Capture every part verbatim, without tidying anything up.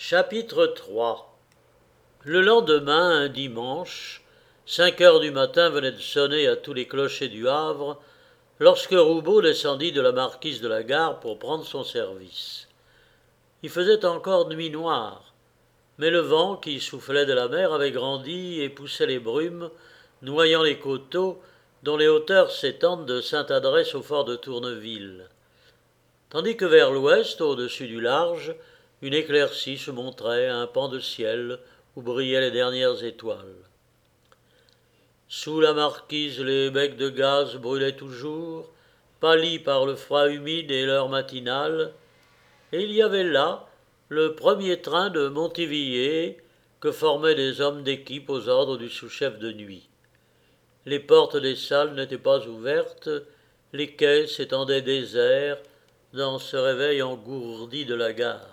Chapitre trois. Le lendemain, un dimanche, cinq heures du matin venaient de sonner à tous les clochers du Havre, lorsque Roubaud descendit de la marquise de la Gare pour prendre son service. Il faisait encore nuit noire, mais le vent qui soufflait de la mer avait grandi et poussait les brumes, noyant les coteaux dont les hauteurs s'étendent de Sainte-Adresse au fort de Tourneville. Tandis que vers l'ouest, au-dessus du large, une éclaircie se montrait, un pan de ciel où brillaient les dernières étoiles. Sous la marquise, les becs de gaz brûlaient toujours, pâlis par le froid humide et l'heure matinale, et il y avait là le premier train de Montivilliers que formaient des hommes d'équipe aux ordres du sous-chef de nuit. Les portes des salles n'étaient pas ouvertes, les quais s'étendaient déserts dans ce réveil engourdi de la gare.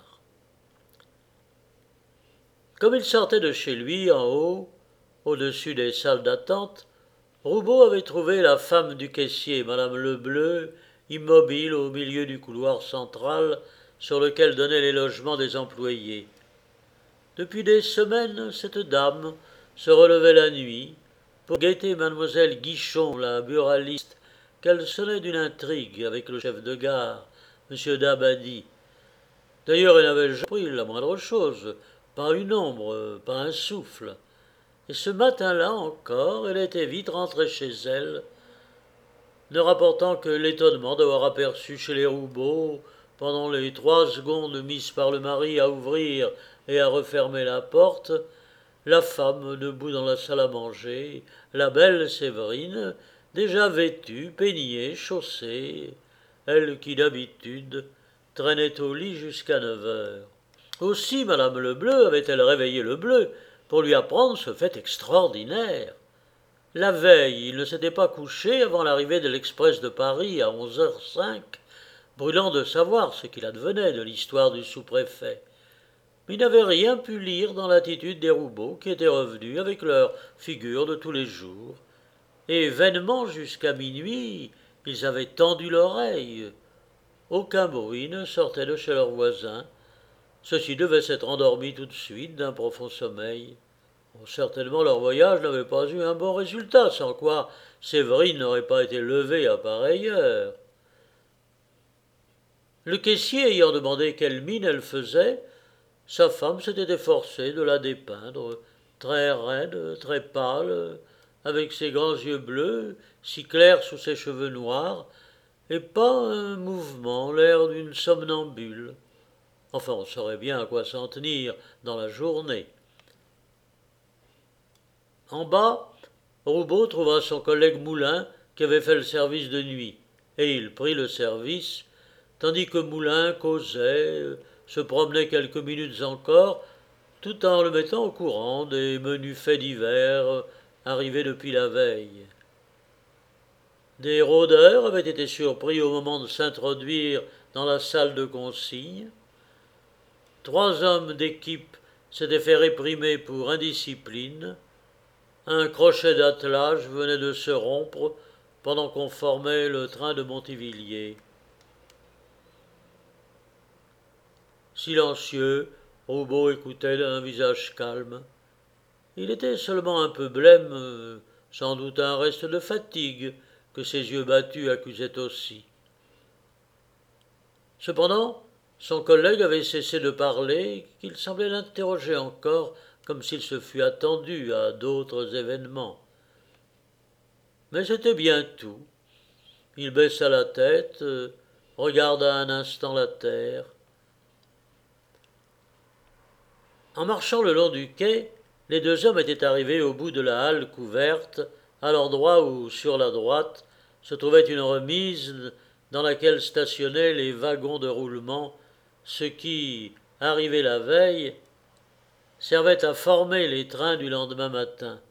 Comme il sortait de chez lui, en haut, au-dessus des salles d'attente, Roubaud avait trouvé la femme du caissier, madame Lebleu, immobile au milieu du couloir central sur lequel donnaient les logements des employés. Depuis des semaines, cette dame se relevait la nuit pour guetter mademoiselle Guichon, la buraliste, qu'elle sonnait d'une intrigue avec le chef de gare, M. Dabadie. D'ailleurs, elle n'avait jamais pris la moindre chose, pas une ombre, pas un souffle. Et ce matin-là encore, elle était vite rentrée chez elle, ne rapportant que l'étonnement d'avoir aperçu chez les Roubaud, pendant les trois secondes mises par le mari à ouvrir et à refermer la porte, la femme debout dans la salle à manger, la belle Séverine, déjà vêtue, peignée, chaussée, elle qui d'habitude traînait au lit jusqu'à neuf heures. Aussi madame Lebleu avait-elle réveillé le bleu pour lui apprendre ce fait extraordinaire. La veille, il ne s'était pas couché avant l'arrivée de l'express de Paris à onze heures cinq, brûlant de savoir ce qu'il advenait de l'histoire du sous-préfet. Mais il n'avait rien pu lire dans l'attitude des Roubaud qui étaient revenus avec leur figure de tous les jours. Et vainement jusqu'à minuit, ils avaient tendu l'oreille. Aucun bruit ne sortait de chez leurs voisins. Ceux-ci devaient s'être endormis tout de suite d'un profond sommeil. Bon, certainement leur voyage n'avait pas eu un bon résultat, sans quoi Séverine n'aurait pas été levée à pareille heure. Le caissier ayant demandé quelle mine elle faisait, sa femme s'était efforcée de la dépeindre, très raide, très pâle, avec ses grands yeux bleus, si clairs sous ses cheveux noirs, et pas un mouvement, l'air d'une somnambule. Enfin, on saurait bien à quoi s'en tenir dans la journée. En bas, Roubaud trouva son collègue Moulin qui avait fait le service de nuit, et il prit le service, tandis que Moulin causait, se promenait quelques minutes encore, tout en le mettant au courant des menus faits divers arrivés depuis la veille. Des rôdeurs avaient été surpris au moment de s'introduire dans la salle de consigne. Trois hommes d'équipe s'étaient fait réprimer pour indiscipline. Un crochet d'attelage venait de se rompre pendant qu'on formait le train de Montivilliers. Silencieux, Roubaud écoutait d'un visage calme. Il était seulement un peu blême, sans doute un reste de fatigue que ses yeux battus accusaient aussi. Cependant, son collègue avait cessé de parler, qu'il semblait l'interroger encore, comme s'il se fût attendu à d'autres événements. Mais c'était bien tout. Il baissa la tête, regarda un instant la terre. En marchant le long du quai, les deux hommes étaient arrivés au bout de la halle couverte, à l'endroit où, sur la droite, se trouvait une remise dans laquelle stationnaient les wagons de roulement, ce qui, arrivé la veille, servait à former les trains du lendemain matin.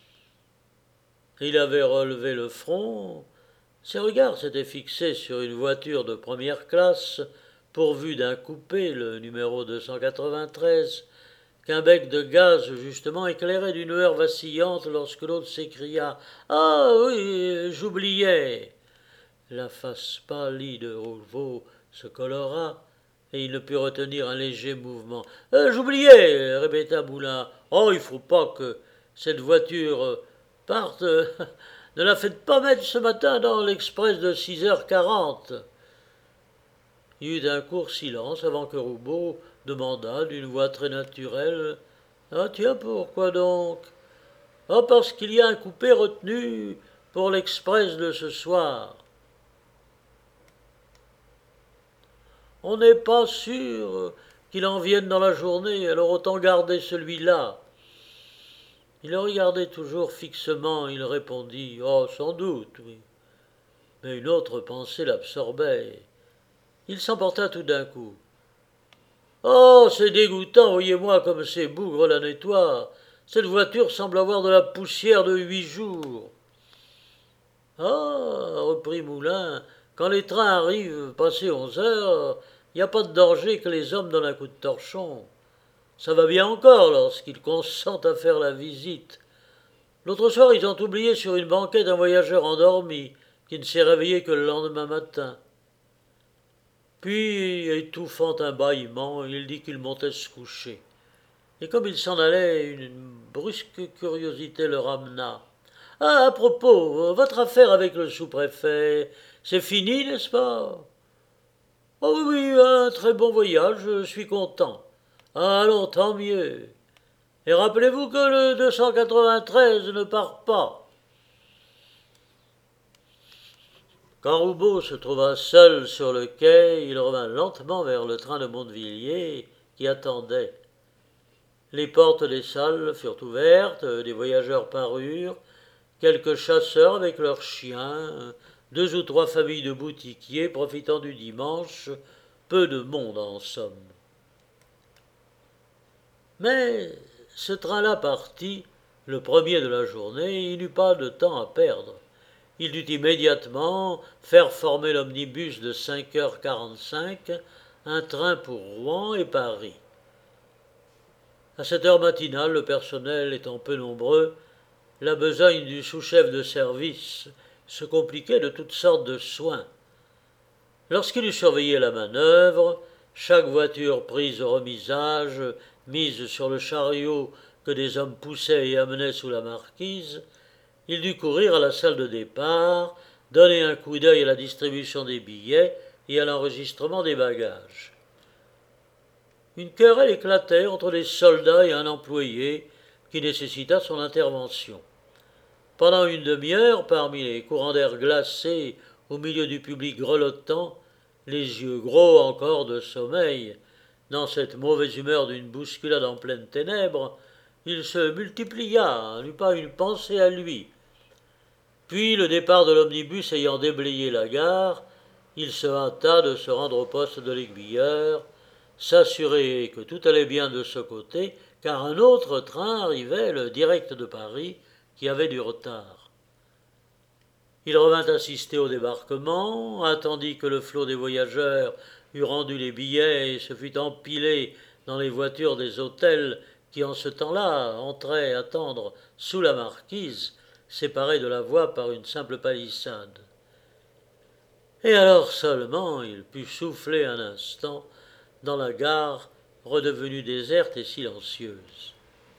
Il avait relevé le front, ses regards s'étaient fixés sur une voiture de première classe, pourvue d'un coupé, le numéro deux cent quatre-vingt-treize, qu'un bec de gaz justement éclairait d'une lueur vacillante lorsque l'autre s'écria « Ah oui, j'oubliais !» La face pâlie de Roubaud se colora, et il ne put retenir un léger mouvement. Euh, J'oubliais, répéta Moulin. Oh, il faut pas que cette voiture parte. Ne la faites pas mettre ce matin dans l'express de six heures quarante. Il y eut un court silence avant que Roubaud demanda d'une voix très naturelle. Ah tiens, pourquoi donc? Ah, parce qu'il y a un coupé retenu pour l'express de ce soir. On n'est pas sûr qu'il en vienne dans la journée, alors autant garder celui-là. Il le regardait toujours fixement, il répondit « Oh, sans doute, oui. » Mais une autre pensée l'absorbait. Il s'emporta tout d'un coup. « Oh, c'est dégoûtant, voyez-moi comme ces bougres la nettoient. Cette voiture semble avoir de la poussière de huit jours. » « Ah, reprit Moulin, quand les trains arrivent passé onze heures, il n'y a pas de danger que les hommes donnent un coup de torchon. Ça va bien encore lorsqu'ils consentent à faire la visite. L'autre soir, ils ont oublié sur une banquette un voyageur endormi qui ne s'est réveillé que le lendemain matin. » Puis, étouffant un bâillement, il dit qu'il montait se coucher. Et comme il s'en allait, une brusque curiosité le ramena. « Ah, à propos, votre affaire avec le sous-préfet, c'est fini, n'est-ce pas ?»« Oh oui, un très bon voyage, je suis content. »« Ah, allons, tant mieux. Et rappelez-vous que le deux cent quatre-vingt-treize ne part pas. » Quand Roubaud se trouva seul sur le quai, il revint lentement vers le train de Montevilliers qui attendait. Les portes des salles furent ouvertes, des voyageurs parurent, quelques chasseurs avec leurs chiens, deux ou trois familles de boutiquiers profitant du dimanche, peu de monde en somme. Mais ce train-là partit, le premier de la journée, il n'eut pas de temps à perdre. Il dut immédiatement faire former l'omnibus de cinq heures quarante-cinq, un train pour Rouen et Paris. À cette heure matinale, le personnel étant peu nombreux, la besogne du sous-chef de service se compliquait de toutes sortes de soins. Lorsqu'il eut surveillé la manœuvre, chaque voiture prise au remisage, mise sur le chariot que des hommes poussaient et amenaient sous la marquise, il dut courir à la salle de départ, donner un coup d'œil à la distribution des billets et à l'enregistrement des bagages. Une querelle éclatait entre les soldats et un employé qui nécessita son intervention. Pendant une demi-heure, parmi les courants d'air glacés, au milieu du public grelottant, les yeux gros encore de sommeil, dans cette mauvaise humeur d'une bousculade en pleines ténèbres, il se multiplia, n'eut pas une pensée à lui. Puis, le départ de l'omnibus ayant déblayé la gare, il se hâta de se rendre au poste de l'aiguilleur, s'assurer que tout allait bien de ce côté, car un autre train arrivait, le direct de Paris, qui avait du retard. Il revint assister au débarquement, attendit que le flot des voyageurs eût rendu les billets et se fût empilé dans les voitures des hôtels qui, en ce temps-là, entraient attendre sous la marquise, séparés de la voie par une simple palissade. Et alors seulement il put souffler un instant dans la gare redevenue déserte et silencieuse.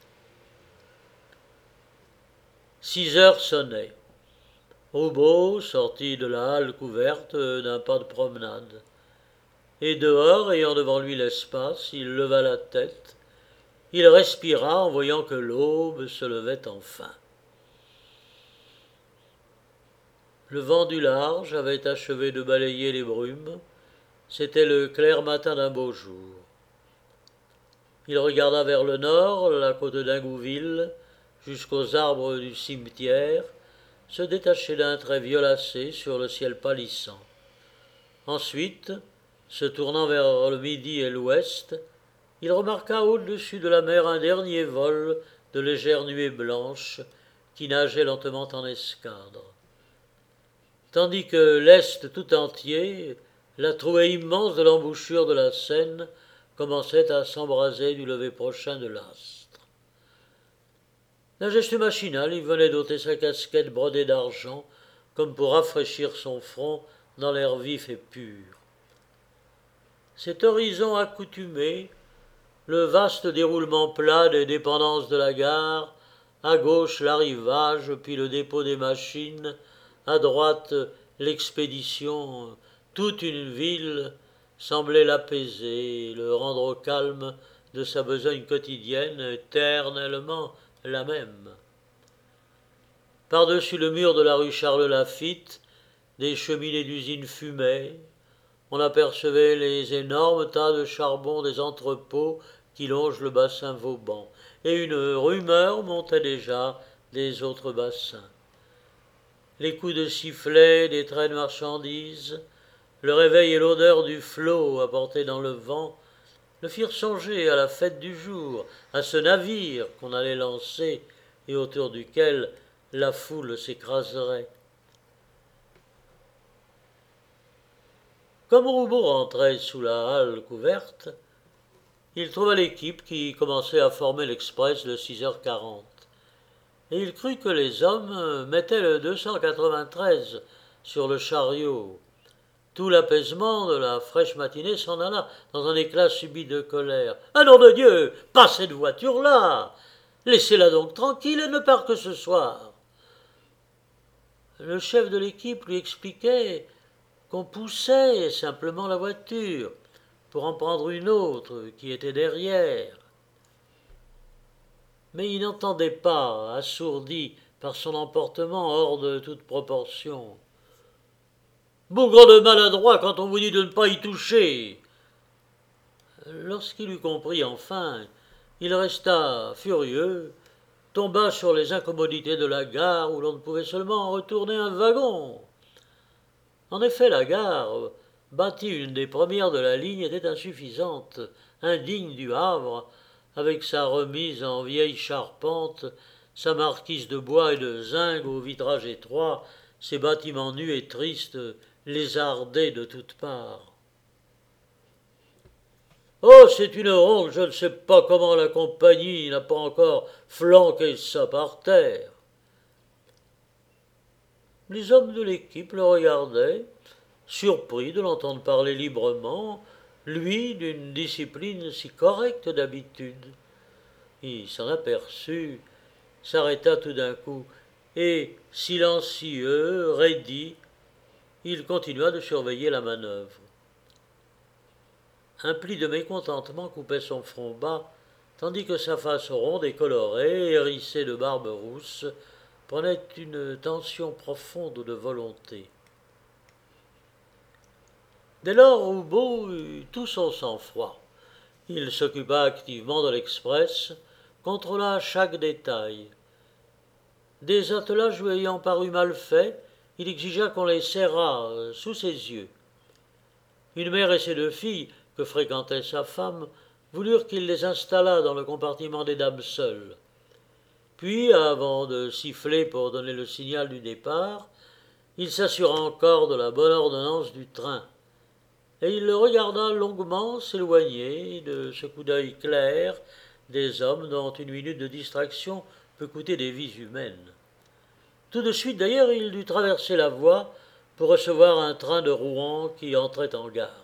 Six heures sonnaient. Roubaud sortit de la halle couverte d'un pas de promenade. Et dehors, ayant devant lui l'espace, il leva la tête. Il respira en voyant que l'aube se levait enfin. Le vent du large avait achevé de balayer les brumes. C'était le clair matin d'un beau jour. Il regarda vers le nord, la côte d'Ingouville, jusqu'aux arbres du cimetière, se détacher d'un trait violacé sur le ciel pâlissant. Ensuite, se tournant vers le midi et l'ouest, il remarqua au-dessus de la mer un dernier vol de légères nuées blanches qui nageaient lentement en escadre. Tandis que l'est tout entier, la trouée immense de l'embouchure de la Seine, commençait à s'embraser du lever prochain de l'astre. D'un geste machinal, il venait d'ôter sa casquette brodée d'argent, comme pour rafraîchir son front dans l'air vif et pur. Cet horizon accoutumé, le vaste déroulement plat des dépendances de la gare, à gauche l'arrivage, puis le dépôt des machines, à droite l'expédition, toute une ville semblait l'apaiser, le rendre au calme de sa besogne quotidienne, éternellement la même. Par-dessus le mur de la rue Charles-Lafitte, des cheminées d'usines fumaient, on apercevait les énormes tas de charbon des entrepôts qui longent le bassin Vauban, et une rumeur montait déjà des autres bassins. Les coups de sifflet des trains de marchandises, le réveil et l'odeur du flot apporté dans le vent, le firent songer à la fête du jour, à ce navire qu'on allait lancer et autour duquel la foule s'écraserait. Comme Roubaud rentrait sous la halle couverte, il trouva l'équipe qui commençait à former l'express de six heures quarante. Et il crut que les hommes mettaient le deux cent quatre-vingt-treize sur le chariot. Tout l'apaisement de la fraîche matinée s'en alla dans un éclat subit de colère. « Ah nom de Dieu, pas cette voiture-là! Laissez-la donc tranquille, elle ne part que ce soir. » Le chef de l'équipe lui expliquait qu'on poussait simplement la voiture pour en prendre une autre qui était derrière. Mais il n'entendait pas, assourdi par son emportement hors de toute proportion. « Bougre de maladroit quand on vous dit de ne pas y toucher !» Lorsqu'il eut compris enfin, il resta furieux, tomba sur les incommodités de la gare où l'on ne pouvait seulement retourner un wagon. En effet, la gare, bâtie une des premières de la ligne, était insuffisante, indigne du Havre, avec sa remise en vieille charpente, sa marquise de bois et de zinc au vitrage étroit, ses bâtiments nus et tristes, lézardés de toutes parts. « Oh, c'est une honte, je ne sais pas comment la compagnie n'a pas encore flanqué ça par terre. » Les hommes de l'équipe le regardaient, surpris de l'entendre parler librement, lui d'une discipline si correcte d'habitude. Il s'en aperçut, s'arrêta tout d'un coup, et, silencieux, raidi, il continua de surveiller la manœuvre. Un pli de mécontentement coupait son front bas, tandis que sa face ronde et colorée, hérissée de barbe rousse, prenait une tension profonde de volonté. Dès lors, Roubaud eut tout son sang-froid. Il s'occupa activement de l'express, contrôla chaque détail. Des attelages lui ayant paru mal faits, il exigea qu'on les serrât sous ses yeux. Une mère et ses deux filles, que fréquentait sa femme, voulurent qu'il les installât dans le compartiment des dames seules. Puis, avant de siffler pour donner le signal du départ, il s'assura encore de la bonne ordonnance du train, et il le regarda longuement s'éloigner de ce coup d'œil clair des hommes dont une minute de distraction peut coûter des vies humaines. Tout de suite, d'ailleurs, il dut traverser la voie pour recevoir un train de Rouen qui entrait en gare.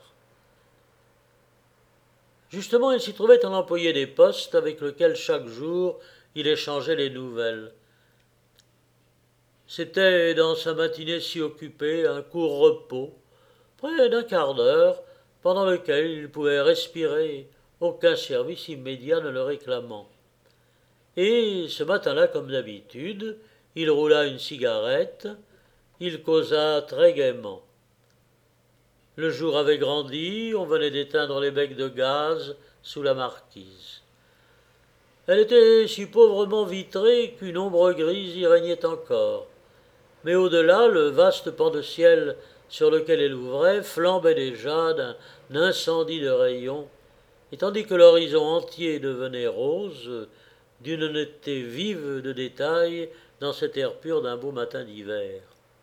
Justement, il s'y trouvait un employé des postes avec lequel chaque jour il échangeait les nouvelles. C'était dans sa matinée si occupée un court repos, près d'un quart d'heure, pendant lequel il pouvait respirer, aucun service immédiat ne le réclamant. Et ce matin-là, comme d'habitude, il roula une cigarette, il causa très gaiement. Le jour avait grandi, on venait d'éteindre les becs de gaz sous la marquise. Elle était si pauvrement vitrée qu'une ombre grise y régnait encore. Mais au-delà, le vaste pan de ciel sur lequel elle ouvrait flambait déjà d'un incendie de rayons, et tandis que l'horizon entier devenait rose, d'une netteté vive de détails dans cet air pur d'un beau matin d'hiver.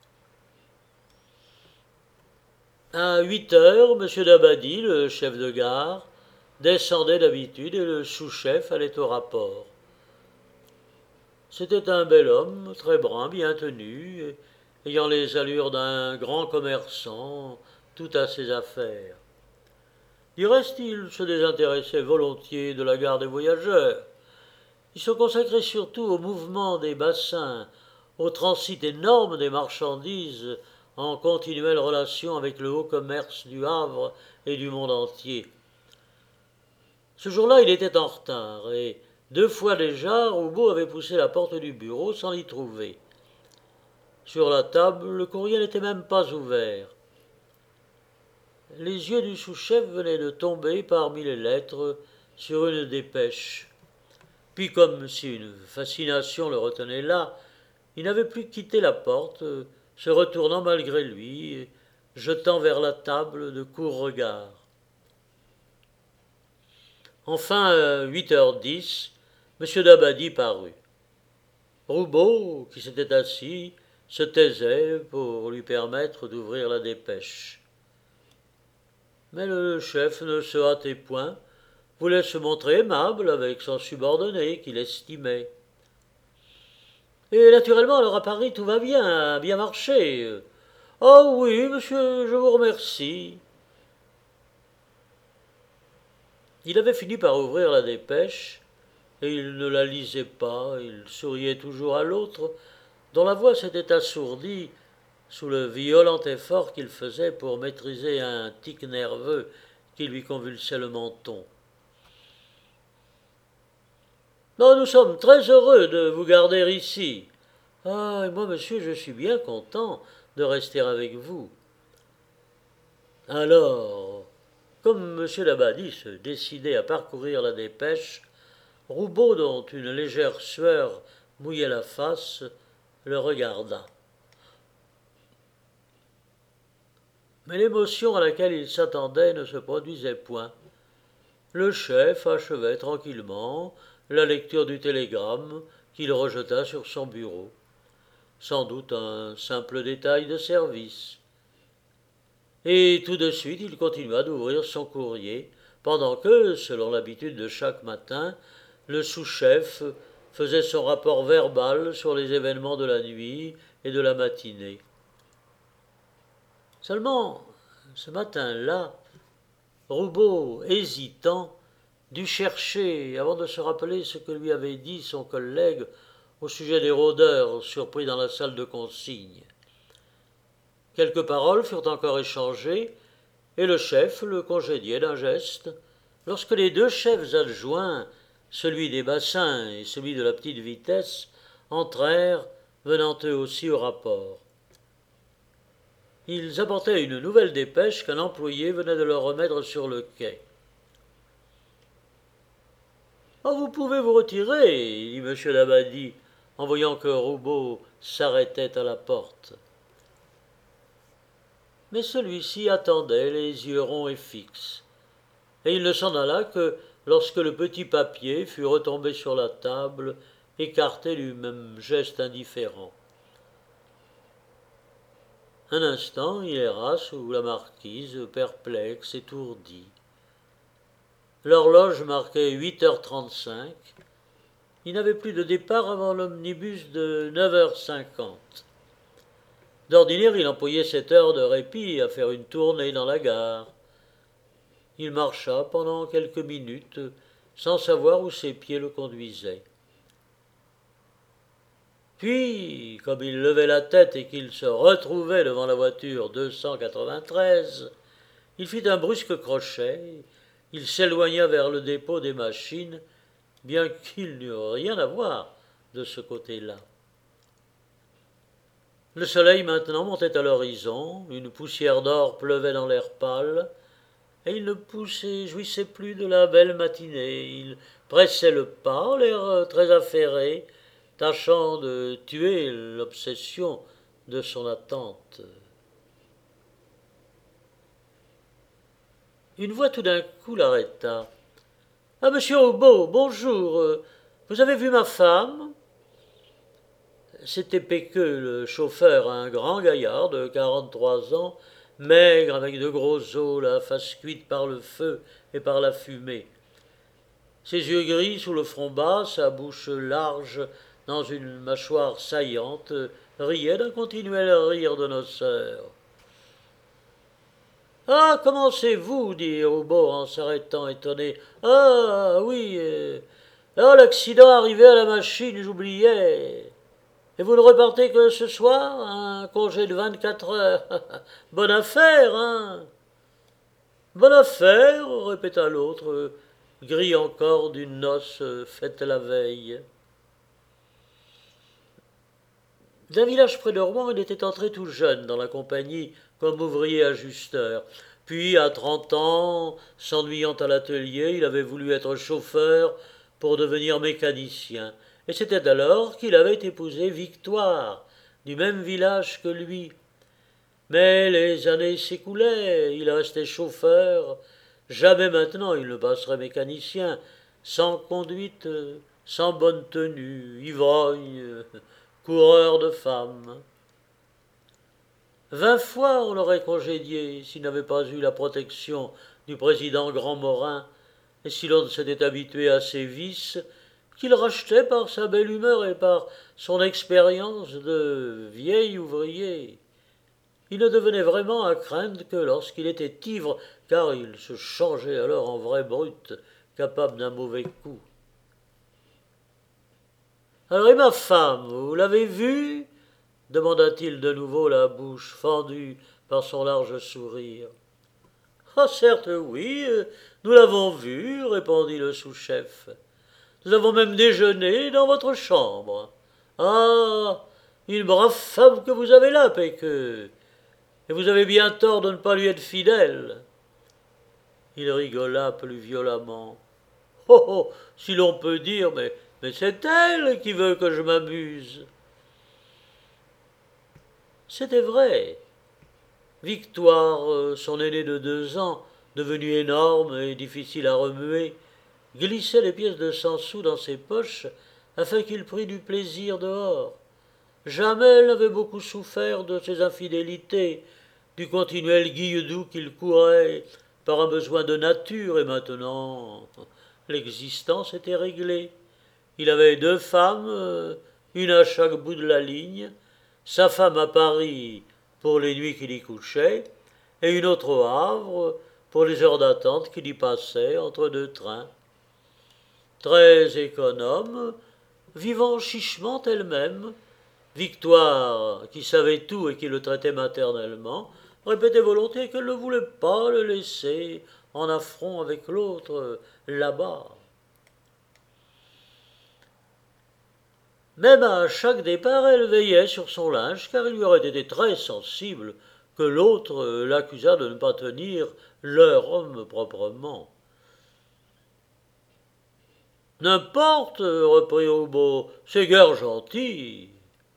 À huit heures, M. Dabadie, le chef de gare, descendait d'habitude et le sous-chef allait au rapport. C'était un bel homme, très brun, bien tenu, ayant les allures d'un grand commerçant, tout à ses affaires. Du reste, il se désintéressait volontiers de la gare des voyageurs. Il se consacrait surtout au mouvement des bassins, au transit énorme des marchandises en continuelle relation avec le haut commerce du Havre et du monde entier. Ce jour-là, il était en retard, et deux fois déjà, Roubaud avait poussé la porte du bureau sans l'y trouver. Sur la table, le courrier n'était même pas ouvert. Les yeux du sous-chef venaient de tomber parmi les lettres sur une dépêche. Puis, comme si une fascination le retenait là, il n'avait plus quitté la porte, se retournant malgré lui, et jetant vers la table de courts regards. Enfin, à huit heures dix, M. Dabadie parut. Roubaud, qui s'était assis, se taisait pour lui permettre d'ouvrir la dépêche. Mais le chef ne se hâtait point, voulait se montrer aimable avec son subordonné qu'il estimait. Et naturellement, alors à Paris, tout va bien, a bien marché. Oh oui, monsieur, je vous remercie. Il avait fini par ouvrir la dépêche, et il ne la lisait pas, il souriait toujours à l'autre, dont la voix s'était assourdie sous le violent effort qu'il faisait pour maîtriser un tic nerveux qui lui convulsait le menton. Non, nous sommes très heureux de vous garder ici. Ah, et moi, monsieur, je suis bien content de rester avec vous. Alors, comme M. Dabadie se décidait à parcourir la dépêche, Roubaud, dont une légère sueur mouillait la face, le regarda. Mais l'émotion à laquelle il s'attendait ne se produisait point. Le chef achevait tranquillement la lecture du télégramme qu'il rejeta sur son bureau. Sans doute un simple détail de service. Et tout de suite il continua d'ouvrir son courrier, pendant que, selon l'habitude de chaque matin, le sous-chef faisait son rapport verbal sur les événements de la nuit et de la matinée. Seulement, ce matin-là, Roubaud, hésitant, dut chercher, avant de se rappeler ce que lui avait dit son collègue au sujet des rôdeurs surpris dans la salle de consigne. Quelques paroles furent encore échangées, et le chef le congédiait d'un geste, lorsque les deux chefs adjoints, celui des bassins et celui de la petite vitesse, entrèrent, venant eux aussi au rapport. Ils apportaient une nouvelle dépêche qu'un employé venait de leur remettre sur le quai. « Oh, vous pouvez vous retirer, » dit M. Dabadie, en voyant que Roubaud s'arrêtait à la porte. Mais celui-ci attendait, les yeux ronds et fixes, et il ne s'en alla que lorsque le petit papier fut retombé sur la table, écarté du même geste indifférent. Un instant, il erra sous la marquise, perplexe, étourdi. L'horloge marquait huit heures trente-cinq. Il n'avait plus de départ avant l'omnibus de neuf heures cinquante. D'ordinaire, il employait cette heure de répit à faire une tournée dans la gare. Il marcha pendant quelques minutes, sans savoir où ses pieds le conduisaient. Puis, comme il levait la tête et qu'il se retrouvait devant la voiture deux cent quatre-vingt-treize, il fit un brusque crochet, il s'éloigna vers le dépôt des machines, bien qu'il n'eût rien à voir de ce côté-là. Le soleil maintenant montait à l'horizon, une poussière d'or pleuvait dans l'air pâle, et il ne poussait, jouissait plus de la belle matinée. Il pressait le pas, l'air très affairé, tâchant de tuer l'obsession de son attente. Une voix tout d'un coup l'arrêta. « Ah, monsieur Roubaud, bonjour, vous avez vu ma femme ?» C'était Péqueux, le chauffeur, un grand gaillard de quarante-trois ans, maigre, avec de gros os, la face cuite par le feu et par la fumée. Ses yeux gris sous le front bas, sa bouche large dans une mâchoire saillante, riait d'un continuel rire de noceur. Ah, comment c'est-vous dit Roubaud en s'arrêtant étonné. Ah, oui. Euh... Ah, l'accident arrivé à la machine, j'oubliais. Et vous ne repartez que ce soir? Un congé de vingt-quatre heures. Bonne affaire, hein? Bonne affaire, répéta l'autre, gris encore d'une noce faite la veille. D'un village près de Rouen, il était entré tout jeune dans la compagnie comme ouvrier ajusteur. Puis, à trente ans, s'ennuyant à l'atelier, il avait voulu être chauffeur pour devenir mécanicien. Et c'était alors qu'il avait épousé Victoire, du même village que lui. Mais les années s'écoulaient, il restait chauffeur. Jamais maintenant il ne passerait mécanicien, sans conduite, sans bonne tenue, ivrogne, coureur de femmes. Vingt fois on l'aurait congédié s'il n'avait pas eu la protection du président Grandmorin, et si l'on ne s'était habitué à ses vices, qu'il rachetait par sa belle humeur et par son expérience de vieil ouvrier. Il ne devenait vraiment à craindre que lorsqu'il était ivre, car il se changeait alors en vrai brute, capable d'un mauvais coup. Alors, et ma femme, vous l'avez vue demanda-t-il de nouveau, la bouche fendue par son large sourire. Ah, certes, oui, nous l'avons vue, répondit le sous-chef. Nous avons même déjeuné dans votre chambre. Ah, une brave femme que vous avez là, Péqueux. Et vous avez bien tort de ne pas lui être fidèle. Il rigola plus violemment. Oh, oh, si l'on peut dire, mais, mais c'est elle qui veut que je m'amuse. C'était vrai. Victoire, son aînée de deux ans, devenue énorme et difficile à remuer, glissait les pièces de cent sous dans ses poches afin qu'il prît du plaisir dehors. Jamais elle n'avait beaucoup souffert de ses infidélités, du continuel guilledou qu'il courait par un besoin de nature, et maintenant l'existence était réglée. Il avait deux femmes, une à chaque bout de la ligne, sa femme à Paris pour les nuits qu'il y couchait, et une autre au Havre pour les heures d'attente qu'il y passait entre deux trains. Très économe, vivant chichement elle-même, Victoire, qui savait tout et qui le traitait maternellement, répétait volontiers qu'elle ne voulait pas le laisser en affront avec l'autre là-bas. Même à chaque départ, elle veillait sur son linge, car il lui aurait été très sensible que l'autre l'accusât de ne pas tenir leur homme proprement. N'importe, reprit Roubaud, c'est guère gentil.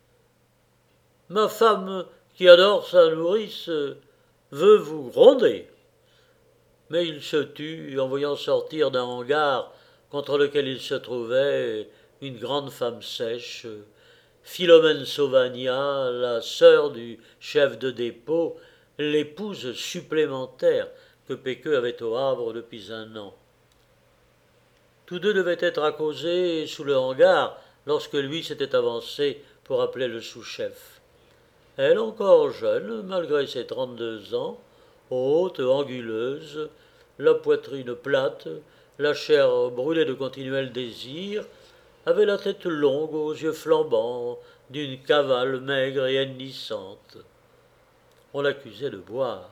Ma femme, qui adore sa nourrice, veut vous gronder. Mais il se tut en voyant sortir d'un hangar contre lequel il se trouvait une grande femme sèche, Philomène Sauvagnat, la sœur du chef de dépôt, l'épouse supplémentaire que Péqueux avait au Havre depuis un an. Tous deux devaient être à causer sous le hangar lorsque lui s'était avancé pour appeler le sous-chef. Elle, encore jeune, malgré ses trente-deux ans, haute, anguleuse, la poitrine plate, la chair brûlée de continuel désir, avait la tête longue aux yeux flambants, d'une cavale maigre et hennissante. On l'accusait de boire.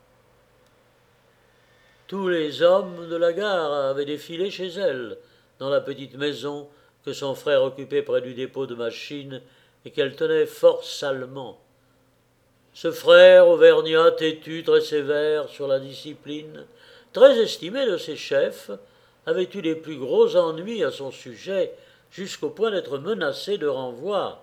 Tous les hommes de la gare avaient défilé chez elle, dans la petite maison que son frère occupait près du dépôt de machines et qu'elle tenait fort salement. Ce frère auvergnat têtu, très sévère sur la discipline, très estimé de ses chefs, avait eu les plus gros ennuis à son sujet, jusqu'au point d'être menacé de renvoi.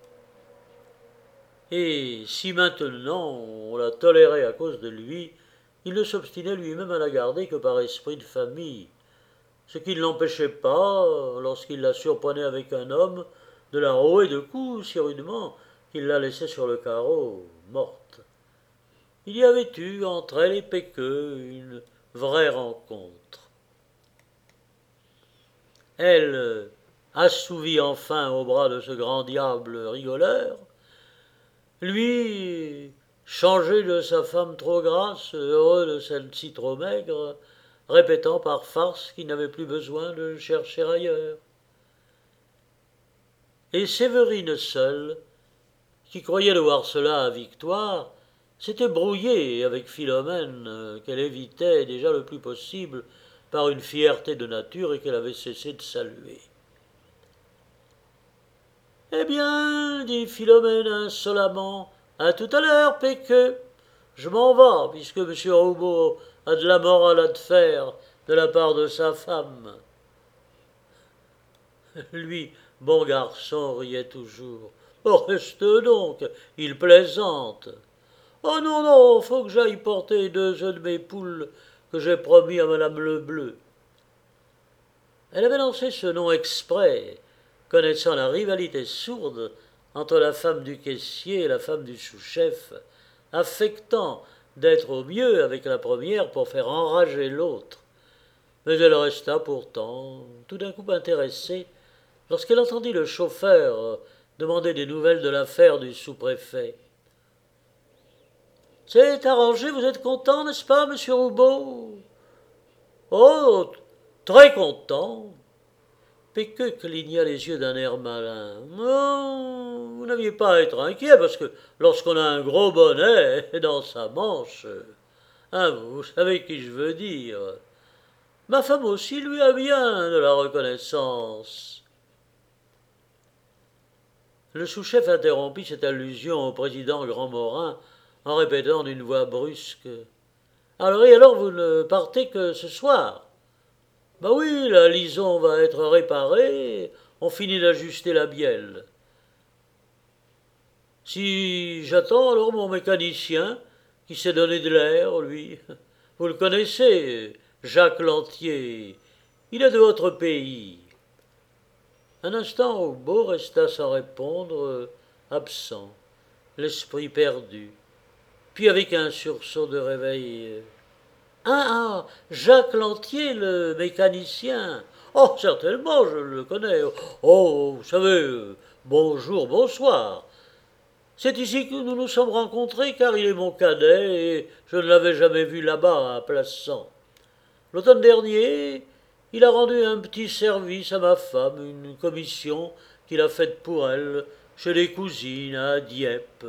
Et si maintenant on la tolérait à cause de lui, il ne s'obstinait lui-même à la garder que par esprit de famille, ce qui ne l'empêchait pas, lorsqu'il la surprenait avec un homme, de la rouer de coups si rudement qu'il la laissait sur le carreau, morte. Il y avait eu entre elle et Péqueux une vraie rencontre. Elle, assouvie enfin au bras de ce grand diable rigoleur, lui changé de sa femme trop grasse, heureux de celle-ci trop maigre, répétant par farce qu'il n'avait plus besoin de chercher ailleurs. Et Séverine seule, qui croyait devoir cela à Victoire, s'était brouillée avec Philomène, qu'elle évitait déjà le plus possible par une fierté de nature et qu'elle avait cessé de saluer. « Eh bien, dit Philomène insolemment, à tout à l'heure, Péqueux. Je m'en vais, puisque M. Roubaud a de la morale à te faire de la part de sa femme. » Lui, bon garçon, riait toujours. « Oh, reste donc, il plaisante. »« Oh non, non, faut que j'aille porter deux œufs de mes poules que j'ai promis à Madame Lebleu. » Elle avait lancé ce nom exprès, connaissant la rivalité sourde entre la femme du caissier et la femme du sous-chef, affectant d'être au mieux avec la première pour faire enrager l'autre. Mais elle resta pourtant tout d'un coup intéressée lorsqu'elle entendit le chauffeur demander des nouvelles de l'affaire du sous-préfet. « C'est arrangé, vous êtes content, n'est-ce pas, monsieur Roubaud ?»« Oh, très content. » Péqueux cligna les yeux d'un air malin. « Non, vous n'aviez pas à être inquiet, parce que lorsqu'on a un gros bonnet dans sa manche, hein, vous savez qui je veux dire. Ma femme aussi lui a bien de la reconnaissance. » Le sous-chef interrompit cette allusion au président Grandmorin en répétant d'une voix brusque. « Alors et alors vous ne partez que ce soir ? » « Ben oui, la lison va être réparée, on finit d'ajuster la bielle. »« Si j'attends alors mon mécanicien, qui s'est donné de l'air, lui. Vous le connaissez, Jacques Lantier, il est de votre pays. » Un instant, Roubaud resta sans répondre, absent, l'esprit perdu. Puis avec un sursaut de réveil. « Ah, ah, Jacques Lantier, le mécanicien. Oh, certainement, je le connais. Oh, vous savez, bonjour, bonsoir. C'est ici que nous nous sommes rencontrés, car il est mon cadet, et je ne l'avais jamais vu là-bas, à Plassans. L'automne dernier, il a rendu un petit service à ma femme, une commission qu'il a faite pour elle, chez les cousines, à Dieppe.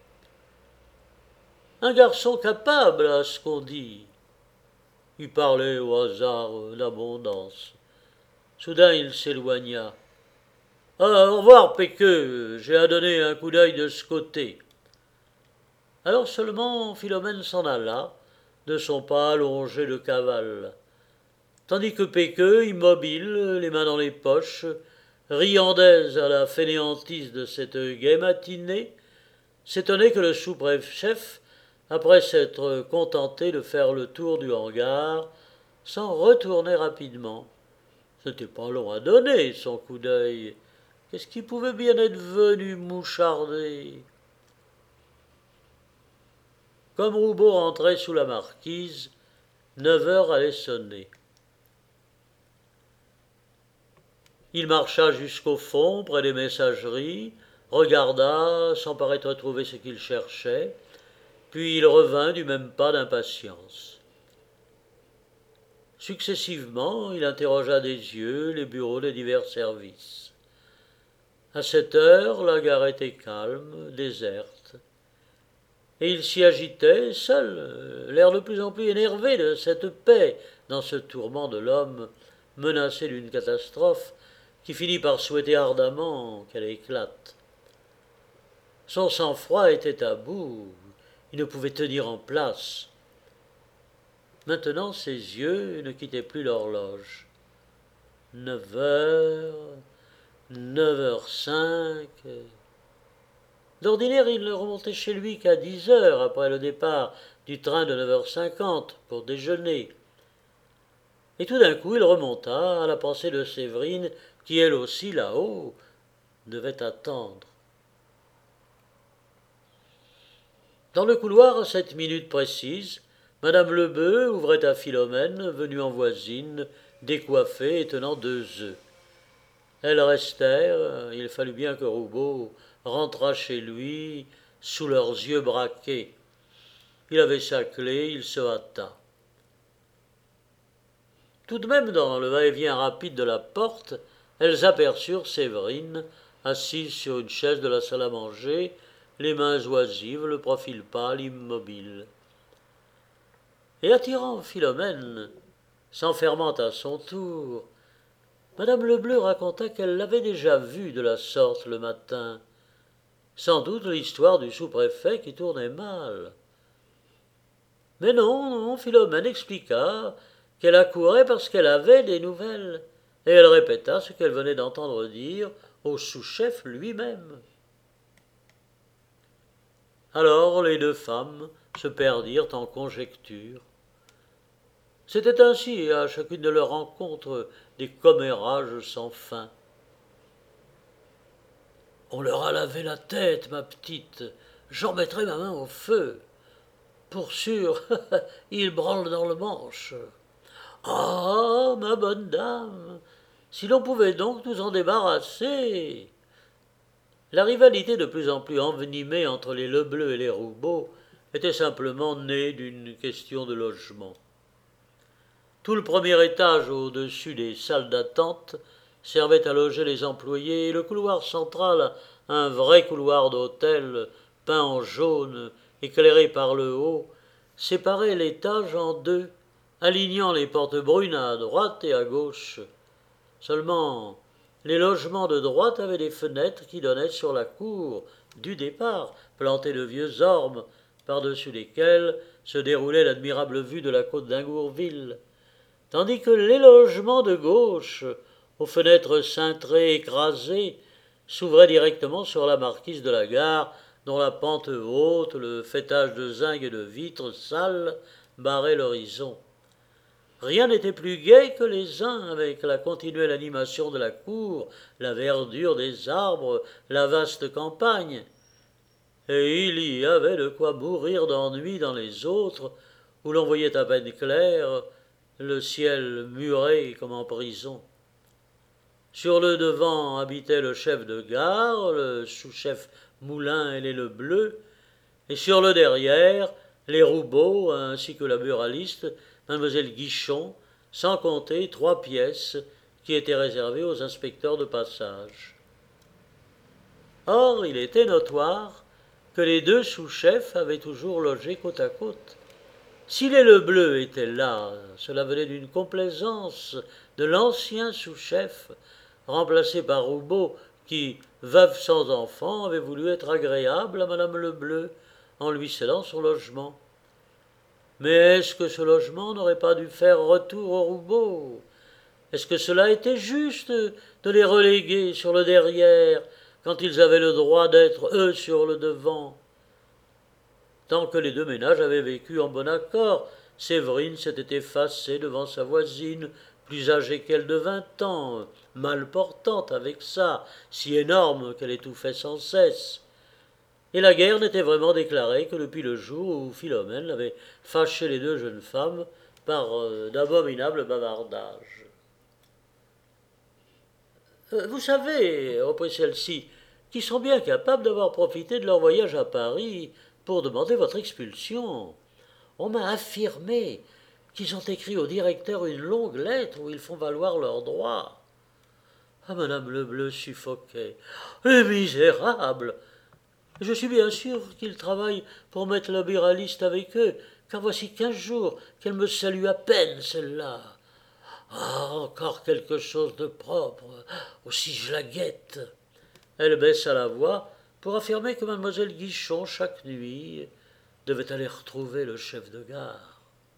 Un garçon capable, à ce qu'on dit. » Il parlait au hasard d'abondance. Soudain, il s'éloigna. « Ah, au revoir, Péqueux, j'ai à donner un coup d'œil de ce côté. » Alors seulement Philomène s'en alla, de son pas allongé de cavale, tandis que Péqueux, immobile, les mains dans les poches, riant d'aise à la fainéantise de cette gaie matinée, s'étonnait que le sous-chef, après s'être contenté de faire le tour du hangar, s'en retournait rapidement. C'était pas long à donner, son coup d'œil. Qu'est-ce qui pouvait bien être venu moucharder? Comme Roubaud rentrait sous la marquise, neuf heures allaient sonner. Il marcha jusqu'au fond, près des messageries, regarda, sans paraître trouver ce qu'il cherchait, puis il revint du même pas d'impatience. Successivement, il interrogea des yeux les bureaux des divers services. À cette heure, la gare était calme, déserte, et il s'y agitait, seul, l'air de plus en plus énervé de cette paix dans ce tourment de l'homme menacé d'une catastrophe qui finit par souhaiter ardemment qu'elle éclate. Son sang-froid était à bout, il ne pouvait tenir en place. Maintenant, ses yeux ne quittaient plus l'horloge. Neuf heures, neuf heures cinq. D'ordinaire, il ne remontait chez lui qu'à dix heures après le départ du train de neuf heures cinquante pour déjeuner. Et tout d'un coup, il remonta à la pensée de Séverine, qui elle aussi, là-haut, devait attendre. Dans le couloir, à cette minute précise, Madame Lebeu ouvrait à Philomène, venue en voisine, décoiffée et tenant deux œufs. Elles restèrent, il fallut bien que Roubaud rentrât chez lui sous leurs yeux braqués. Il avait sa clé, il se hâta. Tout de même, dans le va-et-vient rapide de la porte, elles aperçurent Séverine, assise sur une chaise de la salle à manger, les mains oisives, le profil pâle, immobile. Et attirant Philomène, s'enfermant à son tour, madame Lebleu raconta qu'elle l'avait déjà vue de la sorte le matin. Sans doute l'histoire du sous-préfet qui tournait mal. Mais non, non, Philomène expliqua qu'elle accourait parce qu'elle avait des nouvelles, et elle répéta ce qu'elle venait d'entendre dire au sous-chef lui-même. Alors les deux femmes se perdirent en conjectures. C'était ainsi, à chacune de leurs rencontres, des commérages sans fin. On leur a lavé la tête, ma petite, j'en mettrai ma main au feu. Pour sûr, ils branlent dans le manche. Ah, ma bonne dame, si l'on pouvait donc nous en débarrasser. La rivalité de plus en plus envenimée entre les Lebleu et les Roubaud était simplement née d'une question de logement. Tout le premier étage au-dessus des salles d'attente servait à loger les employés et le couloir central, un vrai couloir d'hôtel peint en jaune, éclairé par le haut, séparait l'étage en deux, alignant les portes brunes à droite et à gauche. Seulement, les logements de droite avaient des fenêtres qui donnaient sur la cour du départ, plantées de vieux ormes, par-dessus lesquels se déroulait l'admirable vue de la côte d'Ingourville, tandis que les logements de gauche, aux fenêtres cintrées écrasées, s'ouvraient directement sur la marquise de la Gare, dont la pente haute, le faîtage de zinc et de vitres sales barraient l'horizon. Rien n'était plus gai que les uns, avec la continuelle animation de la cour, la verdure des arbres, la vaste campagne. Et il y avait de quoi mourir d'ennui dans les autres, où l'on voyait à peine clair, le ciel muré comme en prison. Sur le devant habitaient le chef de gare, le sous-chef Moulin et les Lebleu, et sur le derrière, les Roubaud, ainsi que la buraliste, mademoiselle Guichon, sans compter trois pièces qui étaient réservées aux inspecteurs de passage. Or, il était notoire que les deux sous-chefs avaient toujours logé côte à côte. Si les Lebleu étaient là, cela venait d'une complaisance de l'ancien sous-chef, remplacé par Roubaud, qui, veuve sans enfant, avait voulu être agréable à madame Lebleu en lui cédant son logement. Mais est-ce que ce logement n'aurait pas dû faire retour aux Roubaud? Est-ce que cela était juste de les reléguer sur le derrière quand ils avaient le droit d'être eux sur le devant? Tant que les deux ménages avaient vécu en bon accord, Séverine s'était effacée devant sa voisine, plus âgée qu'elle de vingt ans, mal portante avec ça, si énorme qu'elle étouffait sans cesse. Et la guerre n'était vraiment déclarée que depuis le jour où Philomène avait fâché les deux jeunes femmes par euh, d'abominables bavardages. Euh, vous savez, reprit celle-ci, qui sont bien capables d'avoir profité de leur voyage à Paris pour demander votre expulsion. On m'a affirmé qu'ils ont écrit au directeur une longue lettre où ils font valoir leurs droits. Ah, madame Lebleu suffoquait. Les misérables! Je suis bien sûr qu'ils travaillent pour mettre la buraliste avec eux, car voici quinze jours qu'elle me salue à peine, celle-là. Ah, encore quelque chose de propre, aussi je la guette. Elle baissa la voix pour affirmer que mademoiselle Guichon, chaque nuit, devait aller retrouver le chef de gare.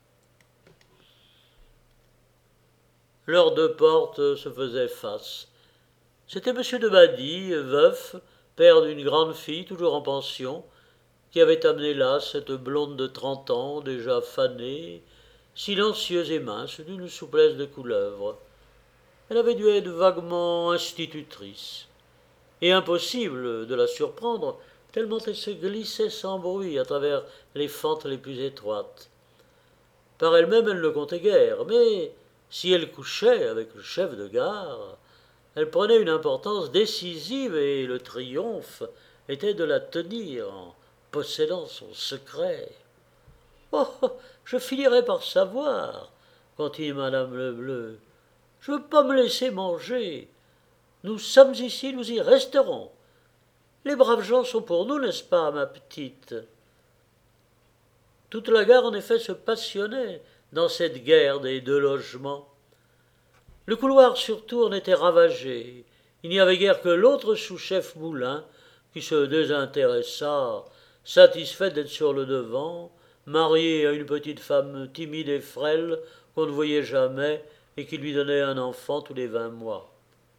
Leurs deux portes se faisaient face. C'était M. de Badie, veuf, père d'une grande fille toujours en pension, qui avait amené là cette blonde de trente ans, déjà fanée, silencieuse et mince, d'une souplesse de couleuvre. Elle avait dû être vaguement institutrice, et impossible de la surprendre, tellement elle se glissait sans bruit à travers les fentes les plus étroites. Par elle-même, elle ne comptait guère, mais si elle couchait avec le chef de gare, elle prenait une importance décisive et le triomphe était de la tenir en possédant son secret. Oh, je finirai par savoir, continue madame Lebleu. Je ne veux pas me laisser manger. Nous sommes ici, nous y resterons. Les braves gens sont pour nous, n'est-ce pas, ma petite? Toute la gare, en effet, se passionnait dans cette guerre des deux logements. Le couloir surtout en était ravagé. Il n'y avait guère que l'autre sous-chef Moulin qui se désintéressa, satisfait d'être sur le devant, marié à une petite femme timide et frêle qu'on ne voyait jamais et qui lui donnait un enfant tous les vingt mois.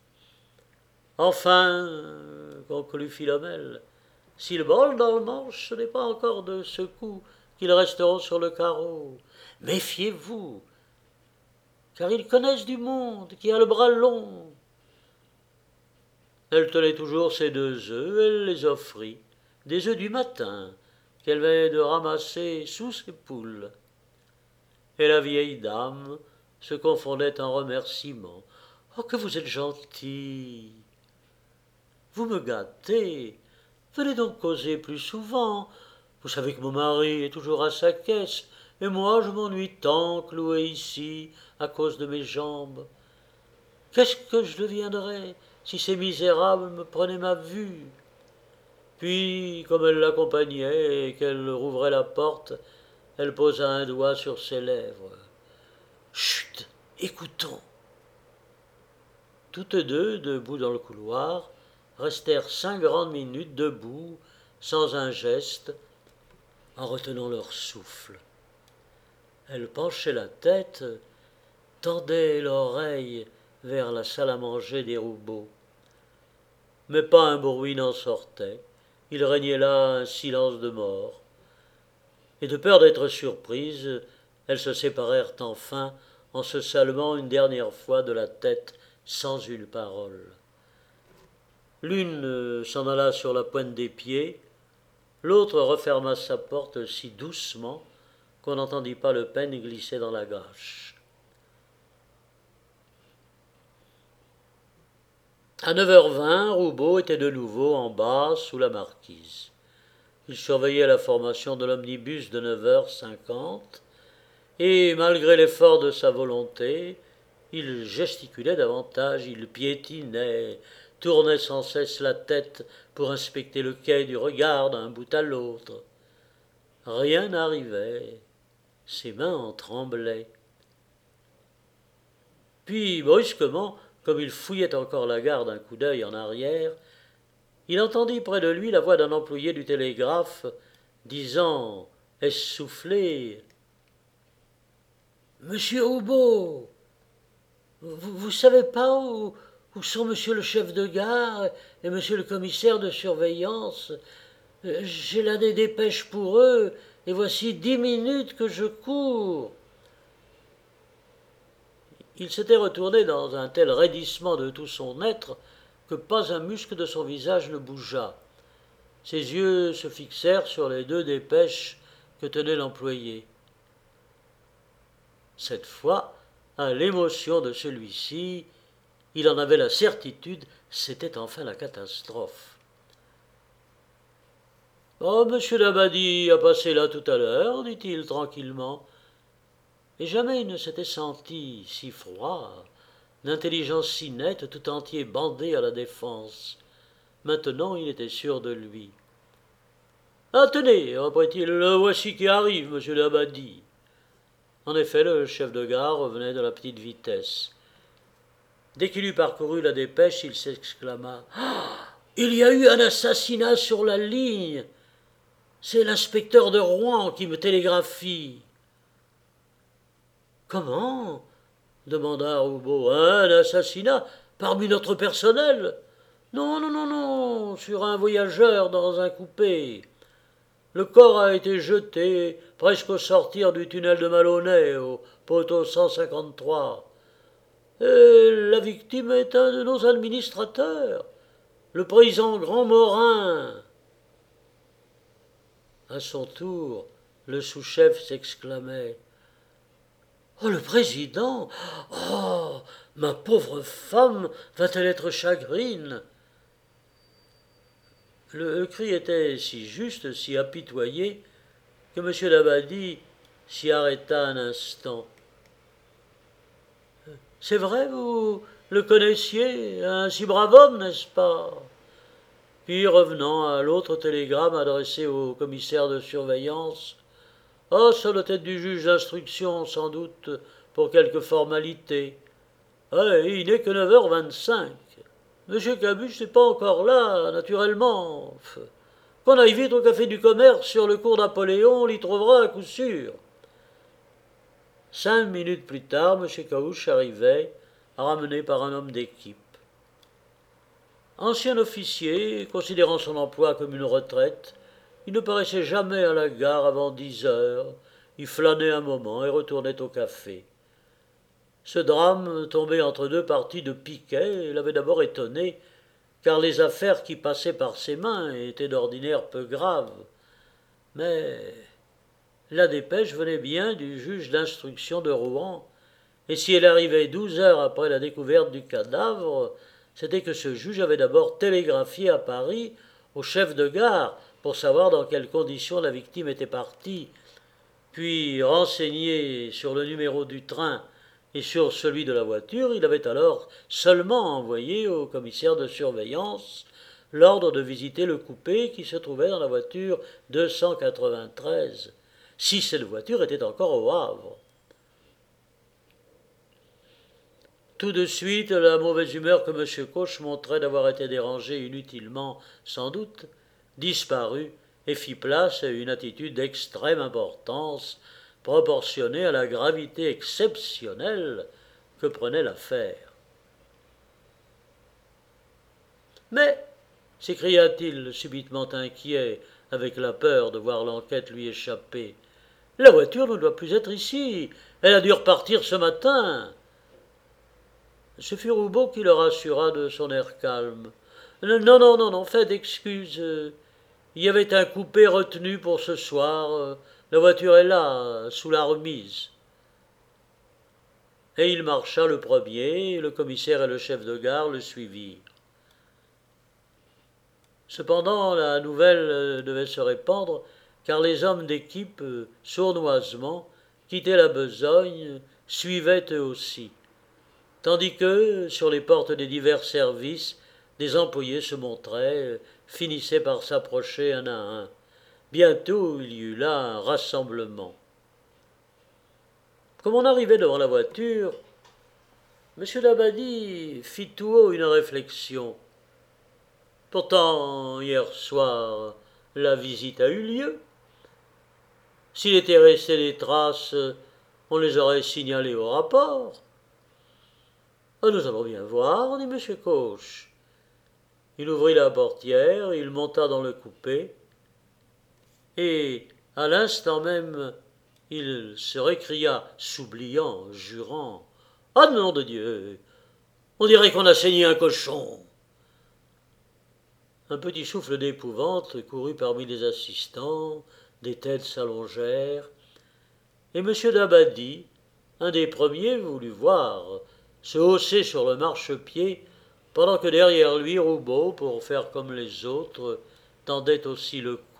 Enfin, conclut Philomèle, s'ils volent dans le manche, ce n'est pas encore de ce coup qu'ils resteront sur le carreau. Méfiez-vous, car ils connaissent du monde qui a le bras long. Elle tenait toujours ses deux œufs, elle les offrit, des œufs du matin, qu'elle venait de ramasser sous ses poules. Et la vieille dame se confondait en remerciements. « Oh, que vous êtes gentil! Vous me gâtez. Venez donc causer plus souvent. Vous savez que mon mari est toujours à sa caisse, et moi je m'ennuie tant cloué ici à cause de mes jambes. Qu'est-ce que je deviendrais si ces misérables me prenaient ma vue ?» Puis, comme elle l'accompagnait et qu'elle rouvrait la porte, elle posa un doigt sur ses lèvres. « Chut, écoutons !» Toutes deux, debout dans le couloir, restèrent cinq grandes minutes debout, sans un geste, en retenant leur souffle. Elle penchait la tête, tendait l'oreille vers la salle à manger des Roubaud. Mais pas un bruit n'en sortait. Il régnait là un silence de mort. Et de peur d'être surprises, elles se séparèrent enfin en se saluant une dernière fois de la tête sans une parole. L'une s'en alla sur la pointe des pieds, l'autre referma sa porte si doucement qu'on n'entendit pas le peigne glisser dans la gâche. À neuf heures vingt, Roubaud était de nouveau en bas sous la marquise. Il surveillait la formation de l'omnibus de neuf heures cinquante et, malgré l'effort de sa volonté, il gesticulait davantage, il piétinait, tournait sans cesse la tête pour inspecter le quai du regard d'un bout à l'autre. Rien n'arrivait, ses mains en tremblaient. Puis, brusquement, comme il fouillait encore la gare d'un coup d'œil en arrière, il entendit près de lui la voix d'un employé du télégraphe disant, essoufflé, « Monsieur Roubaud, vous, vous savez pas où, où sont monsieur le chef de gare et monsieur le commissaire de surveillance? J'ai là des dépêches pour eux, et voici dix minutes que je cours. » Il s'était retourné dans un tel raidissement de tout son être que pas un muscle de son visage ne bougea. Ses yeux se fixèrent sur les deux dépêches que tenait l'employé. Cette fois, à l'émotion de celui-ci, il en avait la certitude, c'était enfin la catastrophe. « Oh, monsieur Dabadie a passé là tout à l'heure, dit-il tranquillement. Et jamais il ne s'était senti si froid, d'intelligence si nette, tout entier bandé à la défense. Maintenant, il était sûr de lui. « Ah, tenez, reprit-il, le voici qui arrive, monsieur Dabadie. » En effet, le chef de gare revenait de la petite vitesse. Dès qu'il eut parcouru la dépêche, il s'exclama « Ah, il y a eu un assassinat sur la ligne. C'est l'inspecteur de Rouen qui me télégraphie. » « Comment ?» demanda Roubaud. « Un assassinat parmi notre personnel ? Non, non, non, non, sur un voyageur dans un coupé. Le corps a été jeté presque au sortir du tunnel de Malonnet, au poteau cent cinquante-trois. Et la victime est un de nos administrateurs, le paysan Grand Morin. » À son tour, le sous-chef s'exclamait. « Oh, le président! Oh, ma pauvre femme va-t-elle être chagrine ?» Le cri était si juste, si apitoyé, que M. Dabadie s'y arrêta un instant. « C'est vrai, vous le connaissiez, un si brave homme, n'est-ce pas ?» Puis, revenant à l'autre télégramme adressé au commissaire de surveillance, « Ah, sur la tête du juge d'instruction, sans doute, pour quelque formalité. Ah, il n'est que neuf heures vingt-cinq. Monsieur Cabuche n'est pas encore là, naturellement. Qu'on aille vite au café du commerce sur le cours Napoléon, on l'y trouvera à coup sûr. » Cinq minutes plus tard, M. Cabuche arrivait, ramené par un homme d'équipe. Ancien officier, considérant son emploi comme une retraite, il ne paraissait jamais à la gare avant dix heures. Il flânait un moment et retournait au café. Ce drame, tombé entre deux parties de piquet, l'avait d'abord étonné, car les affaires qui passaient par ses mains étaient d'ordinaire peu graves. Mais la dépêche venait bien du juge d'instruction de Rouen, et si elle arrivait douze heures après la découverte du cadavre, c'était que ce juge avait d'abord télégraphié à Paris au chef de gare pour savoir dans quelles conditions la victime était partie, puis renseigné sur le numéro du train et sur celui de la voiture, il avait alors seulement envoyé au commissaire de surveillance l'ordre de visiter le coupé qui se trouvait dans la voiture deux cent quatre-vingt-treize, si cette voiture était encore au Havre. Tout de suite, la mauvaise humeur que M. Coche montrait d'avoir été dérangé inutilement, sans doute, disparut et fit place à une attitude d'extrême importance, proportionnée à la gravité exceptionnelle que prenait l'affaire. « Mais, s'écria-t-il, subitement inquiet, avec la peur de voir l'enquête lui échapper, la voiture ne doit plus être ici, elle a dû repartir ce matin. » Ce fut Roubaud qui le rassura de son air calme. « Non, non, non, non, faites excuse. Il y avait un coupé retenu pour ce soir. La voiture est là, sous la remise. » Et il marcha le premier, le commissaire et le chef de gare le suivirent. Cependant, la nouvelle devait se répandre, car les hommes d'équipe, sournoisement, quittaient la besogne, suivaient eux aussi. Tandis que, sur les portes des divers services, des employés se montraient, finissaient par s'approcher un à un. Bientôt, il y eut là un rassemblement. Comme on arrivait devant la voiture, M. Dabadie fit tout haut une réflexion. Pourtant, hier soir, la visite a eu lieu. S'il était resté des traces, on les aurait signalées au rapport. Ah, nous allons bien voir, dit M. Coche. Il ouvrit la portière, il monta dans le coupé, et, à l'instant même, il se récria, s'oubliant, jurant. « Ah, nom de Dieu! On dirait qu'on a saigné un cochon !» Un petit souffle d'épouvante courut parmi les assistants, des têtes s'allongèrent, et M. Dabadie, un des premiers, voulut voir, se hausser sur le marchepied, pendant que derrière lui, Roubaud, pour faire comme les autres, tendait aussi le cou.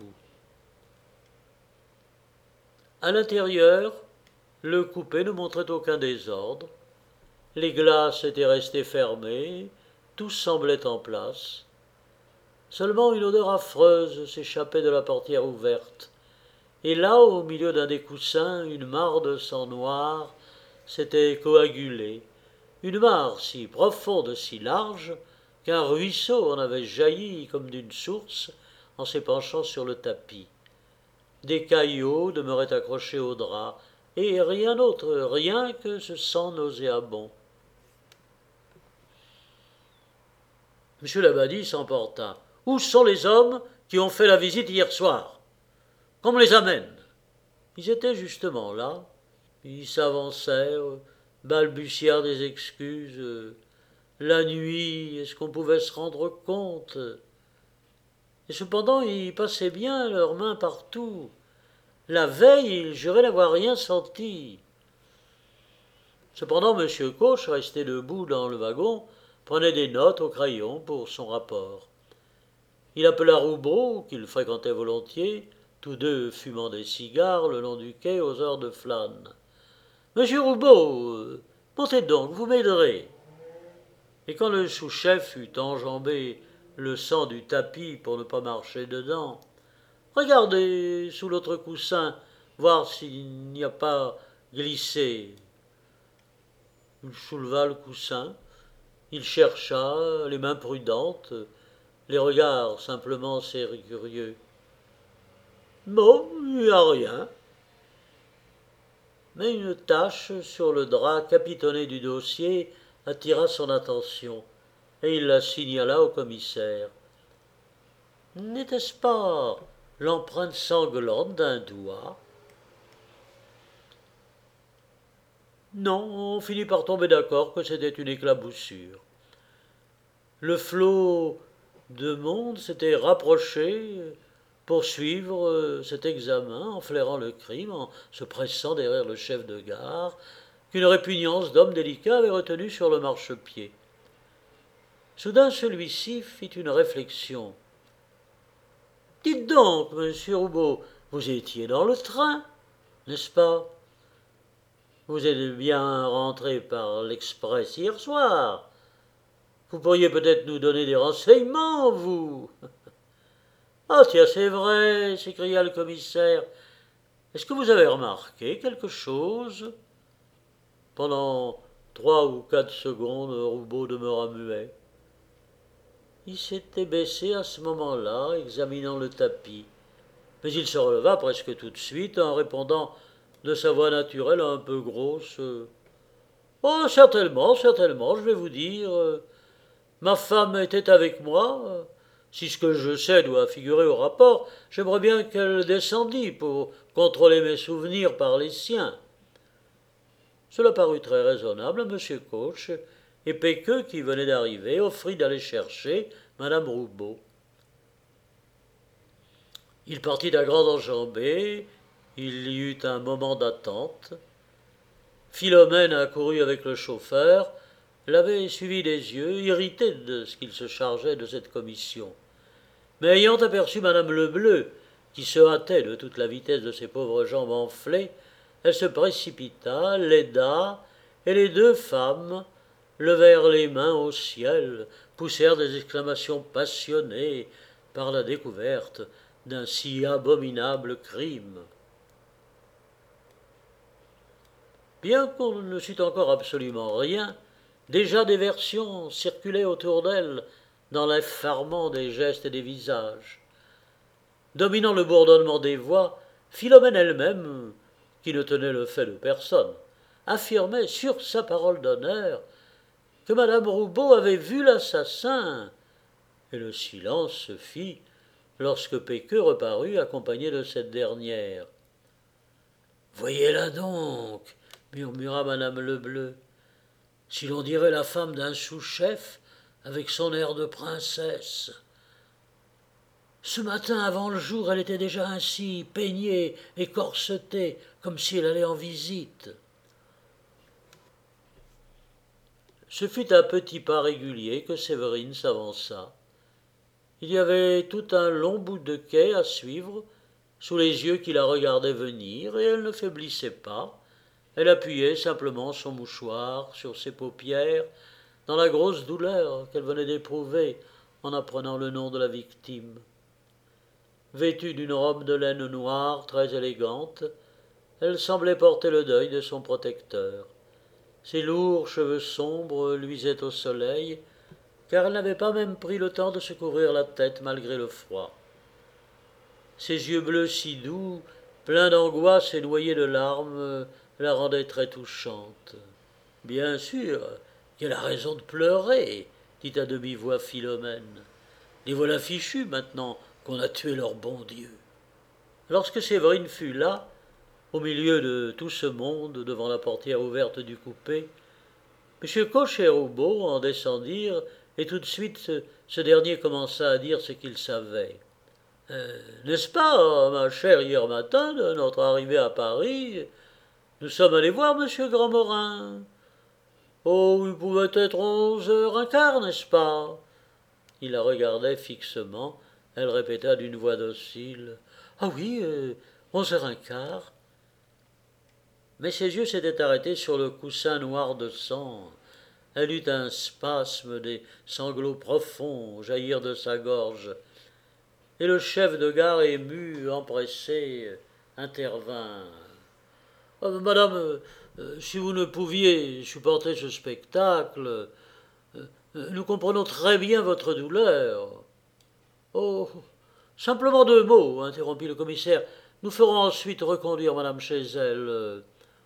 À l'intérieur, le coupé ne montrait aucun désordre. Les glaces étaient restées fermées, tout semblait en place. Seulement une odeur affreuse s'échappait de la portière ouverte, et là, au milieu d'un des coussins, une mare de sang noir s'était coagulée, une mare si profonde, si large, qu'un ruisseau en avait jailli comme d'une source en s'épanchant sur le tapis. Des caillots demeuraient accrochés au drap, et rien d'autre, rien que ce sang nauséabond. M. Dabadie s'emporta. « Où sont les hommes qui ont fait la visite hier soir? Qu'on me les amène. » Ils étaient justement là. Ils s'avancèrent, balbutièrent des excuses. La nuit, est-ce qu'on pouvait se rendre compte? Et cependant, ils passaient bien leurs mains partout. La veille, ils juraient n'avoir rien senti. Cependant, M. Coche, resté debout dans le wagon, prenait des notes au crayon pour son rapport. Il appela Roubaud, qu'il fréquentait volontiers, tous deux fumant des cigares le long du quai aux heures de flâne. « Monsieur Roubaud, euh, montez donc, vous m'aiderez. » Et quand le sous-chef eut enjambé le sang du tapis pour ne pas marcher dedans, « Regardez sous l'autre coussin, voir s'il n'y a pas glissé. » Il souleva le coussin, il chercha, les mains prudentes, les regards simplement curieux. Bon, il n'y a rien. Mais une tache sur le drap capitonné du dossier attira son attention, et il la signala au commissaire. N'était-ce pas l'empreinte sanglante d'un doigt? Non, on finit par tomber d'accord que c'était une éclaboussure. Le flot de monde s'était rapproché pour suivre cet examen en flairant le crime, en se pressant derrière le chef de gare, qu'une répugnance d'homme délicat avait retenu sur le marchepied. Soudain, celui-ci fit une réflexion. « Dites donc, monsieur Roubaud, vous étiez dans le train, n'est-ce pas? Vous êtes bien rentré par l'express hier soir. Vous pourriez peut-être nous donner des renseignements, vous. » « Ah tiens, c'est vrai, s'écria le commissaire. Est-ce que vous avez remarqué quelque chose ?» Pendant trois ou quatre secondes, Roubaud demeura muet. Il s'était baissé à ce moment-là, examinant le tapis. Mais il se releva presque tout de suite en répondant de sa voix naturelle un peu grosse. « Oh, certainement, certainement, je vais vous dire. Ma femme était avec moi. Si ce que je sais doit figurer au rapport, j'aimerais bien qu'elle descendît pour contrôler mes souvenirs par les siens. » Cela parut très raisonnable à M. Coach, et Péqueux, qui venait d'arriver, offrit d'aller chercher Madame Roubaud. Il partit à grande enjambée, il y eut un moment d'attente. Philomène accourut avec le chauffeur, l'avait suivi des yeux, irritée de ce qu'il se chargeait de cette commission. Mais ayant aperçu Madame Lebleu, qui se hâtait de toute la vitesse de ses pauvres jambes enflées, elle se précipita, l'aida, et les deux femmes levèrent les mains au ciel, poussèrent des exclamations passionnées par la découverte d'un si abominable crime. Bien qu'on ne sût encore absolument rien, déjà des versions circulaient autour d'elle dans l'effarement des gestes et des visages. Dominant le bourdonnement des voix, Philomène elle-même, qui ne tenait le fait de personne, affirmait sur sa parole d'honneur que Madame Roubaud avait vu l'assassin, et le silence se fit lorsque Péqueux reparut accompagné de cette dernière. « Voyez-la donc, murmura Madame Lebleu, si l'on dirait la femme d'un sous-chef avec son air de princesse. Ce matin, avant le jour, elle était déjà ainsi, peignée et corsetée, comme si elle allait en visite. » Ce fut un petit pas régulier que Séverine s'avança. Il y avait tout un long bout de quai à suivre, sous les yeux qui la regardaient venir, et elle ne faiblissait pas. Elle appuyait simplement son mouchoir sur ses paupières, dans la grosse douleur qu'elle venait d'éprouver en apprenant le nom de la victime. Vêtue d'une robe de laine noire très élégante, elle semblait porter le deuil de son protecteur. Ses lourds cheveux sombres luisaient au soleil, car elle n'avait pas même pris le temps de se couvrir la tête malgré le froid. Ses yeux bleus si doux, pleins d'angoisse et noyés de larmes, la rendaient très touchante. « Bien sûr qu'elle a raison de pleurer, » dit à demi-voix Philomène. « Les voilà fichus maintenant qu'on a tué leur bon Dieu. » Lorsque Séverine fut là, au milieu de tout ce monde, devant la portière ouverte du coupé, M. Coche et Roubaud en descendirent, et tout de suite ce, ce dernier commença à dire ce qu'il savait. Euh, « N'est-ce pas, ma chère, hier matin, de notre arrivée à Paris, nous sommes allés voir M. Grandmorin. Oh, il pouvait être onze heures un quart, n'est-ce pas ?» Il la regardait fixement. Elle répéta d'une voix docile. Ah oui, euh, onze heures un quart. Mais ses yeux s'étaient arrêtés sur le coussin noir de sang. Elle eut un spasme, des sanglots profonds jaillir de sa gorge. Et le chef de gare, ému, empressé, intervint. Oh, madame, euh, euh, si vous ne pouviez supporter ce spectacle, euh, euh, nous comprenons très bien votre douleur. Oh, simplement deux mots, interrompit le commissaire. Nous ferons ensuite reconduire madame chez elle.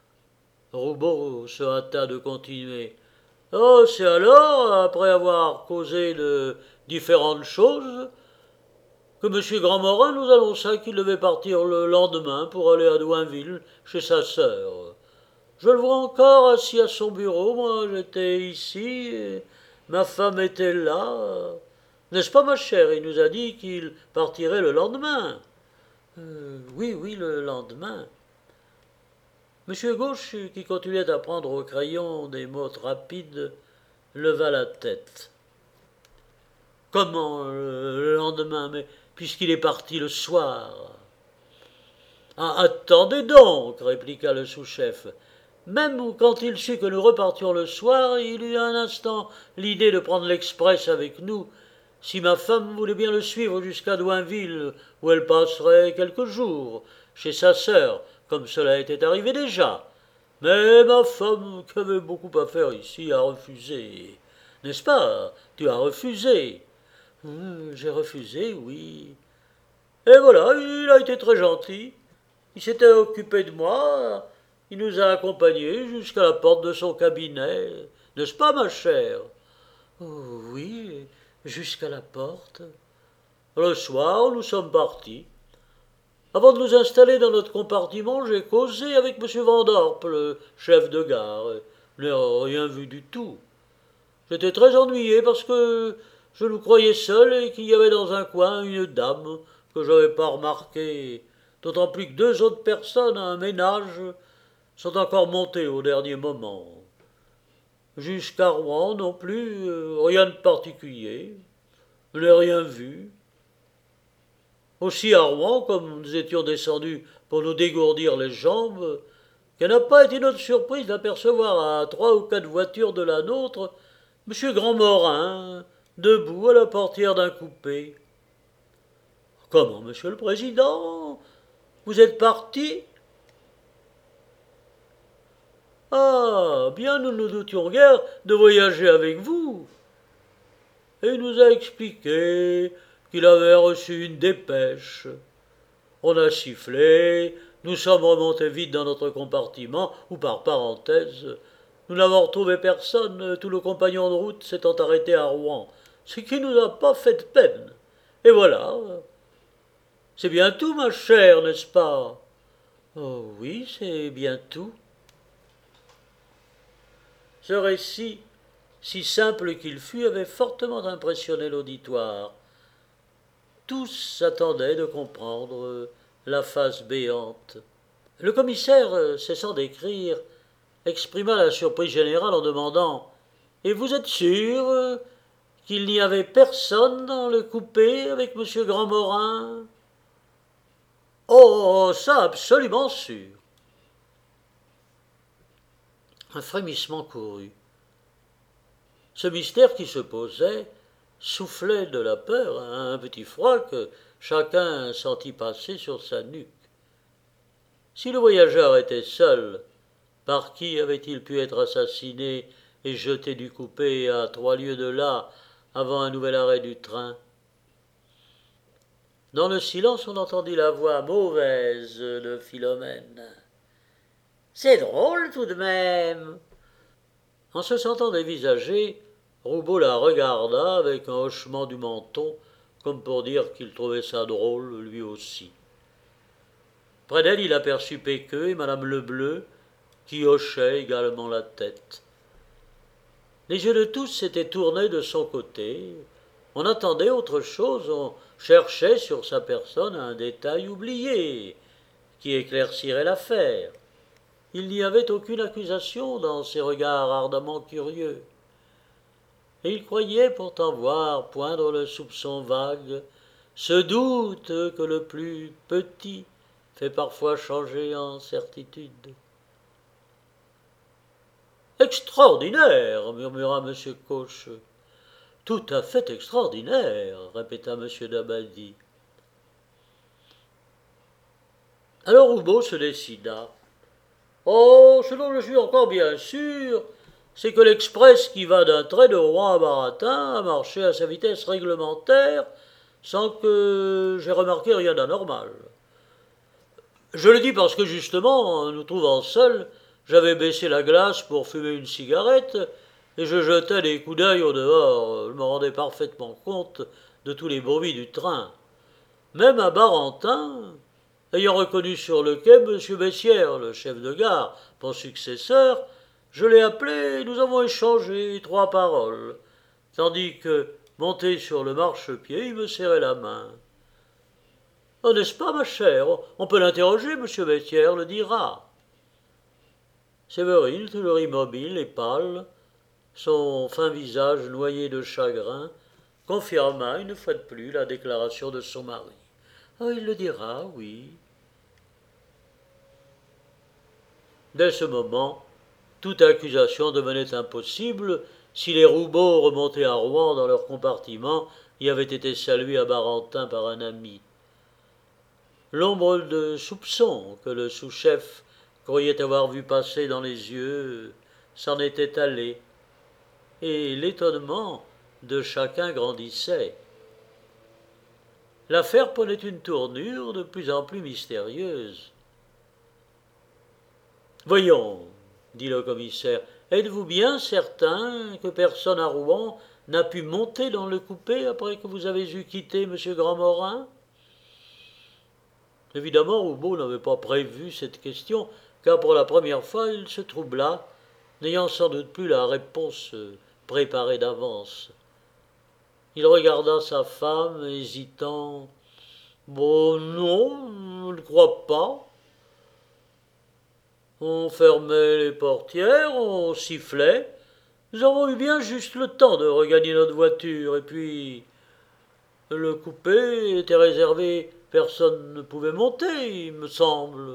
Roubaud se hâta de continuer. Oh, c'est alors, après avoir causé de différentes choses, que M. Grandmorin nous annonça qu'il devait partir le lendemain pour aller à Douinville chez sa sœur. Je le vois encore assis à son bureau, moi j'étais ici, et ma femme était là. N'est-ce pas, ma chère? Il nous a dit qu'il partirait le lendemain. Euh, oui, oui, le lendemain. Monsieur Gauche, qui continuait à prendre au crayon des mots rapides, leva la tête. Comment le lendemain? Mais puisqu'il est parti le soir. Ah, attendez donc, répliqua le sous-chef. Même quand il sut que nous repartions le soir, il eut un instant l'idée de prendre l'express avec nous, si ma femme voulait bien le suivre jusqu'à Douinville, où elle passerait quelques jours, chez sa sœur, comme cela était arrivé déjà. Mais ma femme, qui avait beaucoup à faire ici, a refusé. N'est-ce pas? Tu as refusé. Hum, j'ai refusé, oui. Et voilà, il a été très gentil. Il s'était occupé de moi. Il nous a accompagnés jusqu'à la porte de son cabinet. N'est-ce pas, ma chère? Oh, oui, jusqu'à la porte. Le soir, nous sommes partis. Avant de nous installer dans notre compartiment, j'ai causé avec M. Vandorp, le chef de gare. Je n'ai rien vu du tout. J'étais très ennuyé parce que je nous croyais seuls et qu'il y avait dans un coin une dame que je n'avais pas remarquée, d'autant plus que deux autres personnes, un ménage, sont encore montées au dernier moment. Jusqu'à Rouen non plus, euh, rien de particulier. Je n'ai rien vu. Aussi à Rouen, comme nous étions descendus pour nous dégourdir les jambes, quelle n'a pas été notre surprise d'apercevoir à trois ou quatre voitures de la nôtre M. Grandmorin, debout à la portière d'un coupé. Comment, monsieur le président? Vous êtes parti? Ah, bien nous ne nous doutions guère de voyager avec vous. Et il nous a expliqué qu'il avait reçu une dépêche. On a sifflé, nous sommes remontés vite dans notre compartiment, où par parenthèse, nous n'avons retrouvé personne, tout le compagnon de route s'étant arrêté à Rouen, ce qui nous a pas fait de peine. Et voilà. C'est bien tout, ma chère, n'est-ce pas? Oh oui, c'est bien tout. Ce récit, si simple qu'il fût, avait fortement impressionné l'auditoire. Tous s'attendaient de comprendre la face béante. Le commissaire, cessant d'écrire, exprima la surprise générale en demandant « Et vous êtes sûr qu'il n'y avait personne dans le coupé avec M. Grandmorin ?»« Oh, ça, absolument sûr !» Un frémissement courut. Ce mystère qui se posait soufflait de la peur à un petit froid que chacun sentit passer sur sa nuque. Si le voyageur était seul, par qui avait-il pu être assassiné et jeté du coupé à trois lieues de là, avant un nouvel arrêt du train? Dans le silence, on entendit la voix mauvaise de Philomène. « C'est drôle tout de même !» En se sentant dévisagé, Roubaud la regarda avec un hochement du menton, comme pour dire qu'il trouvait ça drôle lui aussi. Près d'elle, il aperçut Péqueux et madame Lebleu, qui hochaient également la tête. Les yeux de tous s'étaient tournés de son côté. On attendait autre chose, on cherchait sur sa personne un détail oublié, qui éclaircirait l'affaire. Il n'y avait aucune accusation dans ses regards ardemment curieux. Et il croyait pourtant voir poindre le soupçon vague Ce doute que le plus petit fait parfois changer en certitude. Extraordinaire, murmura M. Coche. Tout à fait extraordinaire, répéta M. Dabadi. Alors Roubaud se décida. Oh, ce dont je suis encore bien sûr, c'est que l'express qui va d'un trait de Rouen à Baratin a marché à sa vitesse réglementaire sans que j'aie remarqué rien d'anormal. Je le dis parce que justement, nous trouvant seuls, j'avais baissé la glace pour fumer une cigarette et je jetais des coups d'œil au dehors. Je me rendais parfaitement compte de tous les bruits du train. Même à Barentin, ayant reconnu sur le quai M. Bessières, le chef de gare, mon successeur, je l'ai appelé et nous avons échangé trois paroles, tandis que, monté sur le marchepied, il me serrait la main. Oh, n'est-ce pas, ma chère? On peut l'interroger, M. Bessières le dira. Séverine, toujours immobile et pâle, son fin visage noyé de chagrin, confirma une fois de plus la déclaration de son mari. Oh, il le dira, oui. Dès ce moment, toute accusation devenait impossible si les Roubaud remontés à Rouen dans leur compartiment y avaient été salués à Barentin par un ami. L'ombre de soupçon que le sous-chef croyait avoir vu passer dans les yeux s'en était allée, et l'étonnement de chacun grandissait. L'affaire prenait une tournure de plus en plus mystérieuse. « Voyons, dit le commissaire, êtes-vous bien certain que personne à Rouen n'a pu monter dans le coupé après que vous avez eu quitté M. Grandmorin ?» Évidemment, Roubaud n'avait pas prévu cette question, car pour la première fois il se troubla, n'ayant sans doute plus la réponse préparée d'avance. Il regarda sa femme, hésitant. « Bon, non, je ne crois pas. » On fermait les portières, on sifflait. Nous avons eu bien juste le temps de regagner notre voiture, et puis le coupé était réservé, personne ne pouvait monter, il me semble.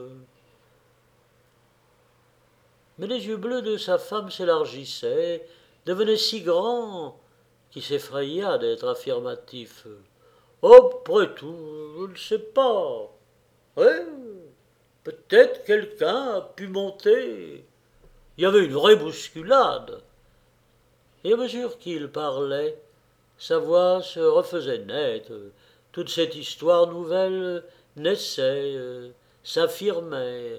Mais les yeux bleus de sa femme s'élargissaient, devenaient si grands qu'il s'effraya d'être affirmatif. Après tout, je ne sais pas. Oui, peut-être quelqu'un a pu monter. Il y avait une vraie bousculade. Et à mesure qu'il parlait, sa voix se refaisait nette. Toute cette histoire nouvelle naissait, euh, s'affirmait.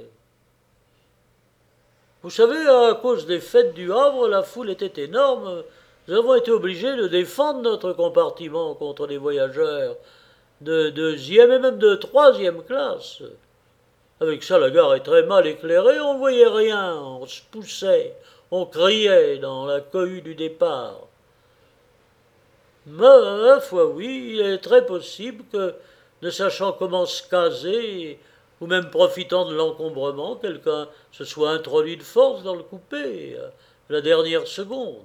Vous savez, à cause des fêtes du Havre, la foule était énorme. Nous avons été obligés de défendre notre compartiment contre les voyageurs de deuxième et même de troisième classe. Avec ça, la gare est très mal éclairée, on ne voyait rien, on se poussait, on criait dans la cohue du départ. Mais, à la fois, oui, il est très possible que, ne sachant comment se caser, ou même profitant de l'encombrement, quelqu'un se soit introduit de force dans le coupé, à la dernière seconde.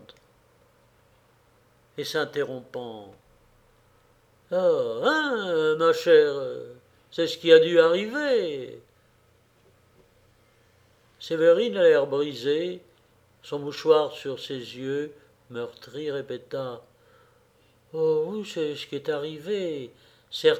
Et s'interrompant. « Ah, hein, ma chère, c'est ce qui a dû arriver. » Séverine, à l'air brisé, son mouchoir sur ses yeux, meurtri, répéta. « Oh oui, c'est ce qui est arrivé, certainement. »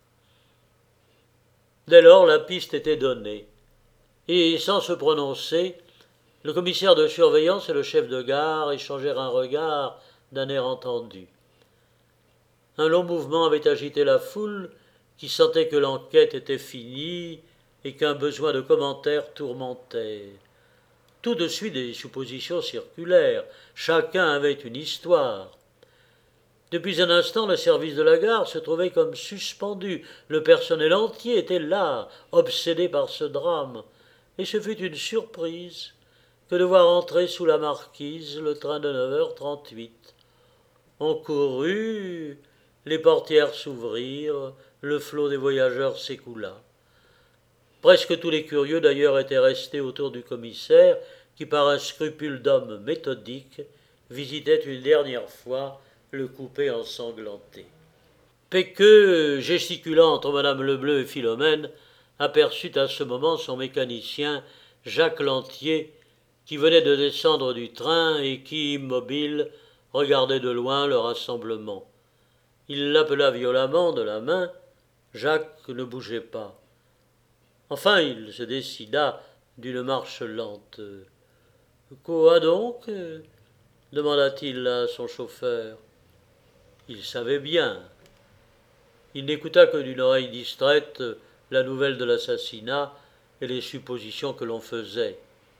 Dès lors, la piste était donnée, et sans se prononcer, le commissaire de surveillance et le chef de gare échangèrent un regard d'un air entendu. Un long mouvement avait agité la foule, qui sentait que l'enquête était finie et qu'un besoin de commentaire tourmentait. Tout de suite des suppositions circulèrent, chacun avait une histoire. Depuis un instant, le service de la gare se trouvait comme suspendu. Le personnel entier était là, obsédé par ce drame. Et ce fut une surprise que de voir entrer sous la marquise le train de neuf heures trente-huit. On courut, les portières s'ouvrirent, le flot des voyageurs s'écoula. Presque tous les curieux d'ailleurs étaient restés autour du commissaire, qui par un scrupule d'homme méthodique visitait une dernière fois le coupé ensanglanté. Péqueux, gesticulant entre madame Lebleu et Philomène, aperçut à ce moment son mécanicien, Jacques Lantier, qui venait de descendre du train et qui, immobile, regardait de loin le rassemblement. Il l'appela violemment de la main. Jacques ne bougeait pas. Enfin, il se décida d'une marche lente. « Quoi donc ?» demanda-t-il à son chauffeur. Il savait bien. Il n'écouta que d'une oreille distraite la nouvelle de l'assassinat et les suppositions que l'on faisait.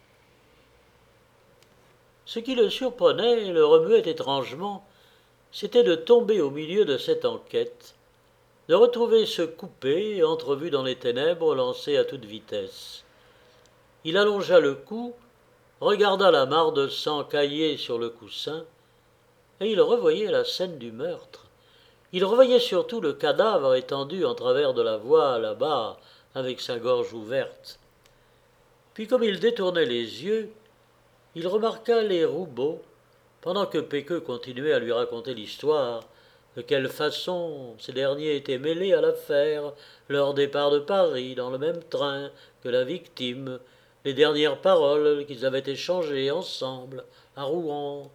Ce qui le surprenait et le remuait étrangement, c'était de tomber au milieu de cette enquête, de retrouver ce coupé entrevu dans les ténèbres lancé à toute vitesse. Il allongea le cou, regarda la mare de sang caillée sur le coussin, et il revoyait la scène du meurtre. Il revoyait surtout le cadavre étendu en travers de la voie là-bas, avec sa gorge ouverte. Puis comme il détournait les yeux, il remarqua les Roubaud, pendant que Péqueux continuait à lui raconter l'histoire, de quelle façon ces derniers étaient mêlés à l'affaire, leur départ de Paris dans le même train que la victime, les dernières paroles qu'ils avaient échangées ensemble à Rouen.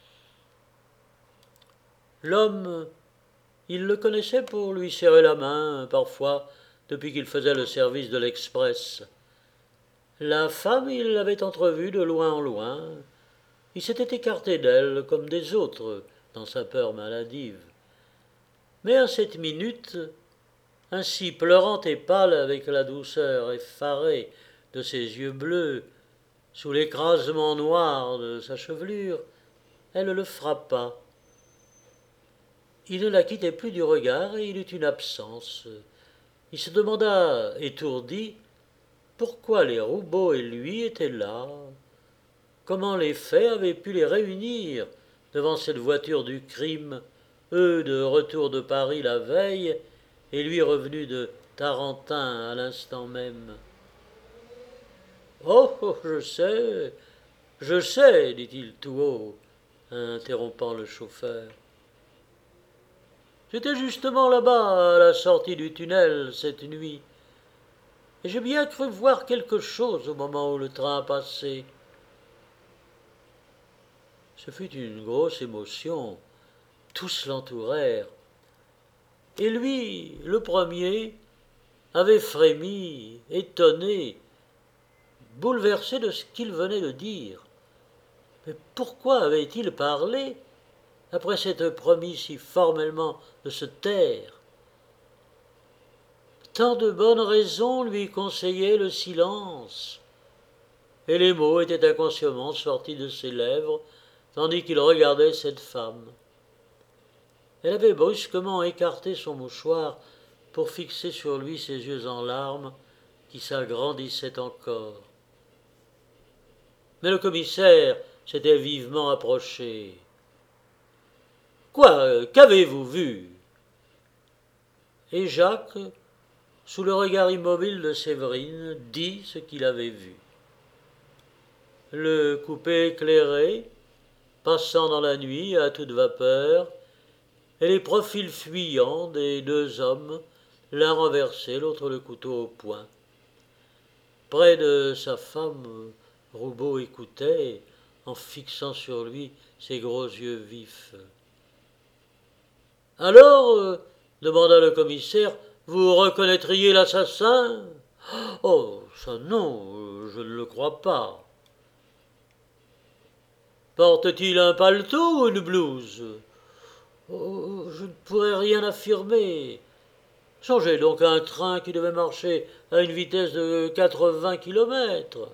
L'homme, il le connaissait pour lui serrer la main, parfois, depuis qu'il faisait le service de l'Express. La femme, il l'avait entrevue de loin en loin. Il s'était écarté d'elle comme des autres dans sa peur maladive. Mais à cette minute, ainsi pleurante et pâle avec la douceur effarée de ses yeux bleus, sous l'écrasement noir de sa chevelure, elle le frappa. Il ne la quittait plus du regard et il eut une absence. Il se demanda, étourdi, pourquoi les Roubaud et lui étaient là. Comment les faits avaient pu les réunir devant cette voiture du crime, eux de retour de Paris la veille et lui revenu de Tarentin à l'instant même. « Oh, oh, je sais, je sais, dit-il tout haut, interrompant le chauffeur. J'étais justement là-bas, à la sortie du tunnel, cette nuit, et j'ai bien cru voir quelque chose au moment où le train a passé. Ce fut une grosse émotion. Tous l'entourèrent. Et lui, le premier, avait frémi, étonné, bouleversé de ce qu'il venait de dire. Mais pourquoi avait-il parlé après s'être promis si formellement de se taire? Tant de bonnes raisons lui conseillaient le silence, et les mots étaient inconsciemment sortis de ses lèvres tandis qu'il regardait cette femme. Elle avait brusquement écarté son mouchoir pour fixer sur lui ses yeux en larmes qui s'agrandissaient encore. Mais le commissaire s'était vivement approché. « Quoi, qu'avez-vous vu ?» Et Jacques, sous le regard immobile de Séverine, dit ce qu'il avait vu. Le coupé éclairé, passant dans la nuit à toute vapeur, et les profils fuyants des deux hommes, l'un renversé, l'autre le couteau au poing. Près de sa femme, Roubaud écoutait, en fixant sur lui ses gros yeux vifs. « Alors, euh, demanda le commissaire, vous reconnaîtriez l'assassin ? Oh, ça non, je ne le crois pas. Porte-t-il un paletot ou une blouse ? Oh, je ne pourrais rien affirmer. Songez donc à un train qui devait marcher à une vitesse de quatre-vingts kilomètres.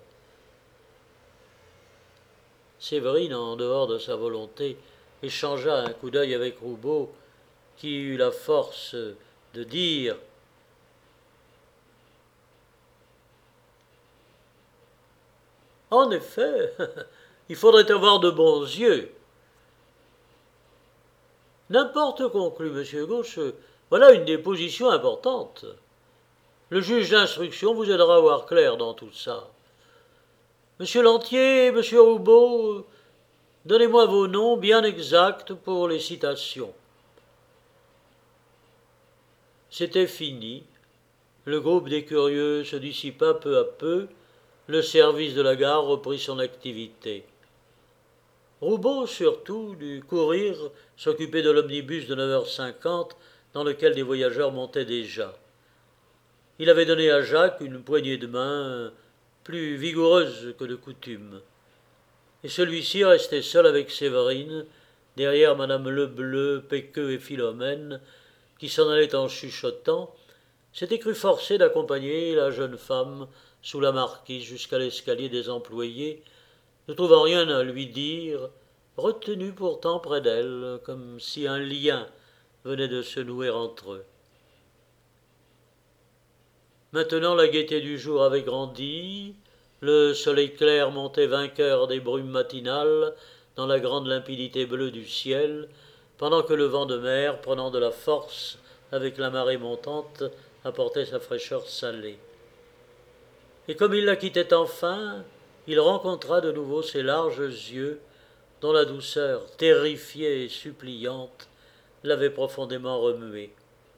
Séverine, en dehors de sa volonté, échangea un coup d'œil avec Roubaud, qui eut la force de dire « En effet, il faudrait avoir de bons yeux. » « N'importe, conclut M. Gauche, voilà une déposition importante. Le juge d'instruction vous aidera à voir clair dans tout ça. Monsieur Lantier, Monsieur Roubaud, donnez-moi vos noms bien exacts pour les citations. » C'était fini. Le groupe des curieux se dissipa peu à peu. Le service de la gare reprit son activité. Roubaud, surtout, dut courir s'occuper de l'omnibus de neuf heures cinquante dans lequel des voyageurs montaient déjà. Il avait donné à Jacques une poignée de main plus vigoureuse que de coutume. Et celui-ci restait seul avec Séverine, derrière madame Lebleu, Péqueux et Philomène, qui s'en allaient en chuchotant, s'était cru forcé d'accompagner la jeune femme sous la marquise jusqu'à l'escalier des employés, ne trouvant rien à lui dire, retenu pourtant près d'elle, comme si un lien venait de se nouer entre eux. Maintenant la gaieté du jour avait grandi, le soleil clair montait vainqueur des brumes matinales dans la grande limpidité bleue du ciel, pendant que le vent de mer, prenant de la force avec la marée montante, apportait sa fraîcheur salée. Et comme il la quittait enfin, il rencontra de nouveau ses larges yeux, dont la douceur, terrifiée et suppliante, l'avait profondément remué.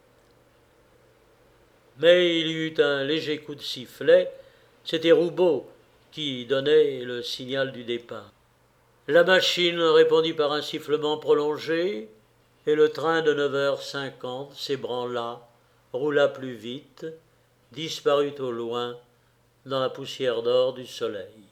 Mais il y eut un léger coup de sifflet, c'était Roubaud qui donnait le signal du départ. La machine répondit par un sifflement prolongé, et le train de neuf heures cinquante s'ébranla, roula plus vite, disparut au loin dans la poussière d'or du soleil.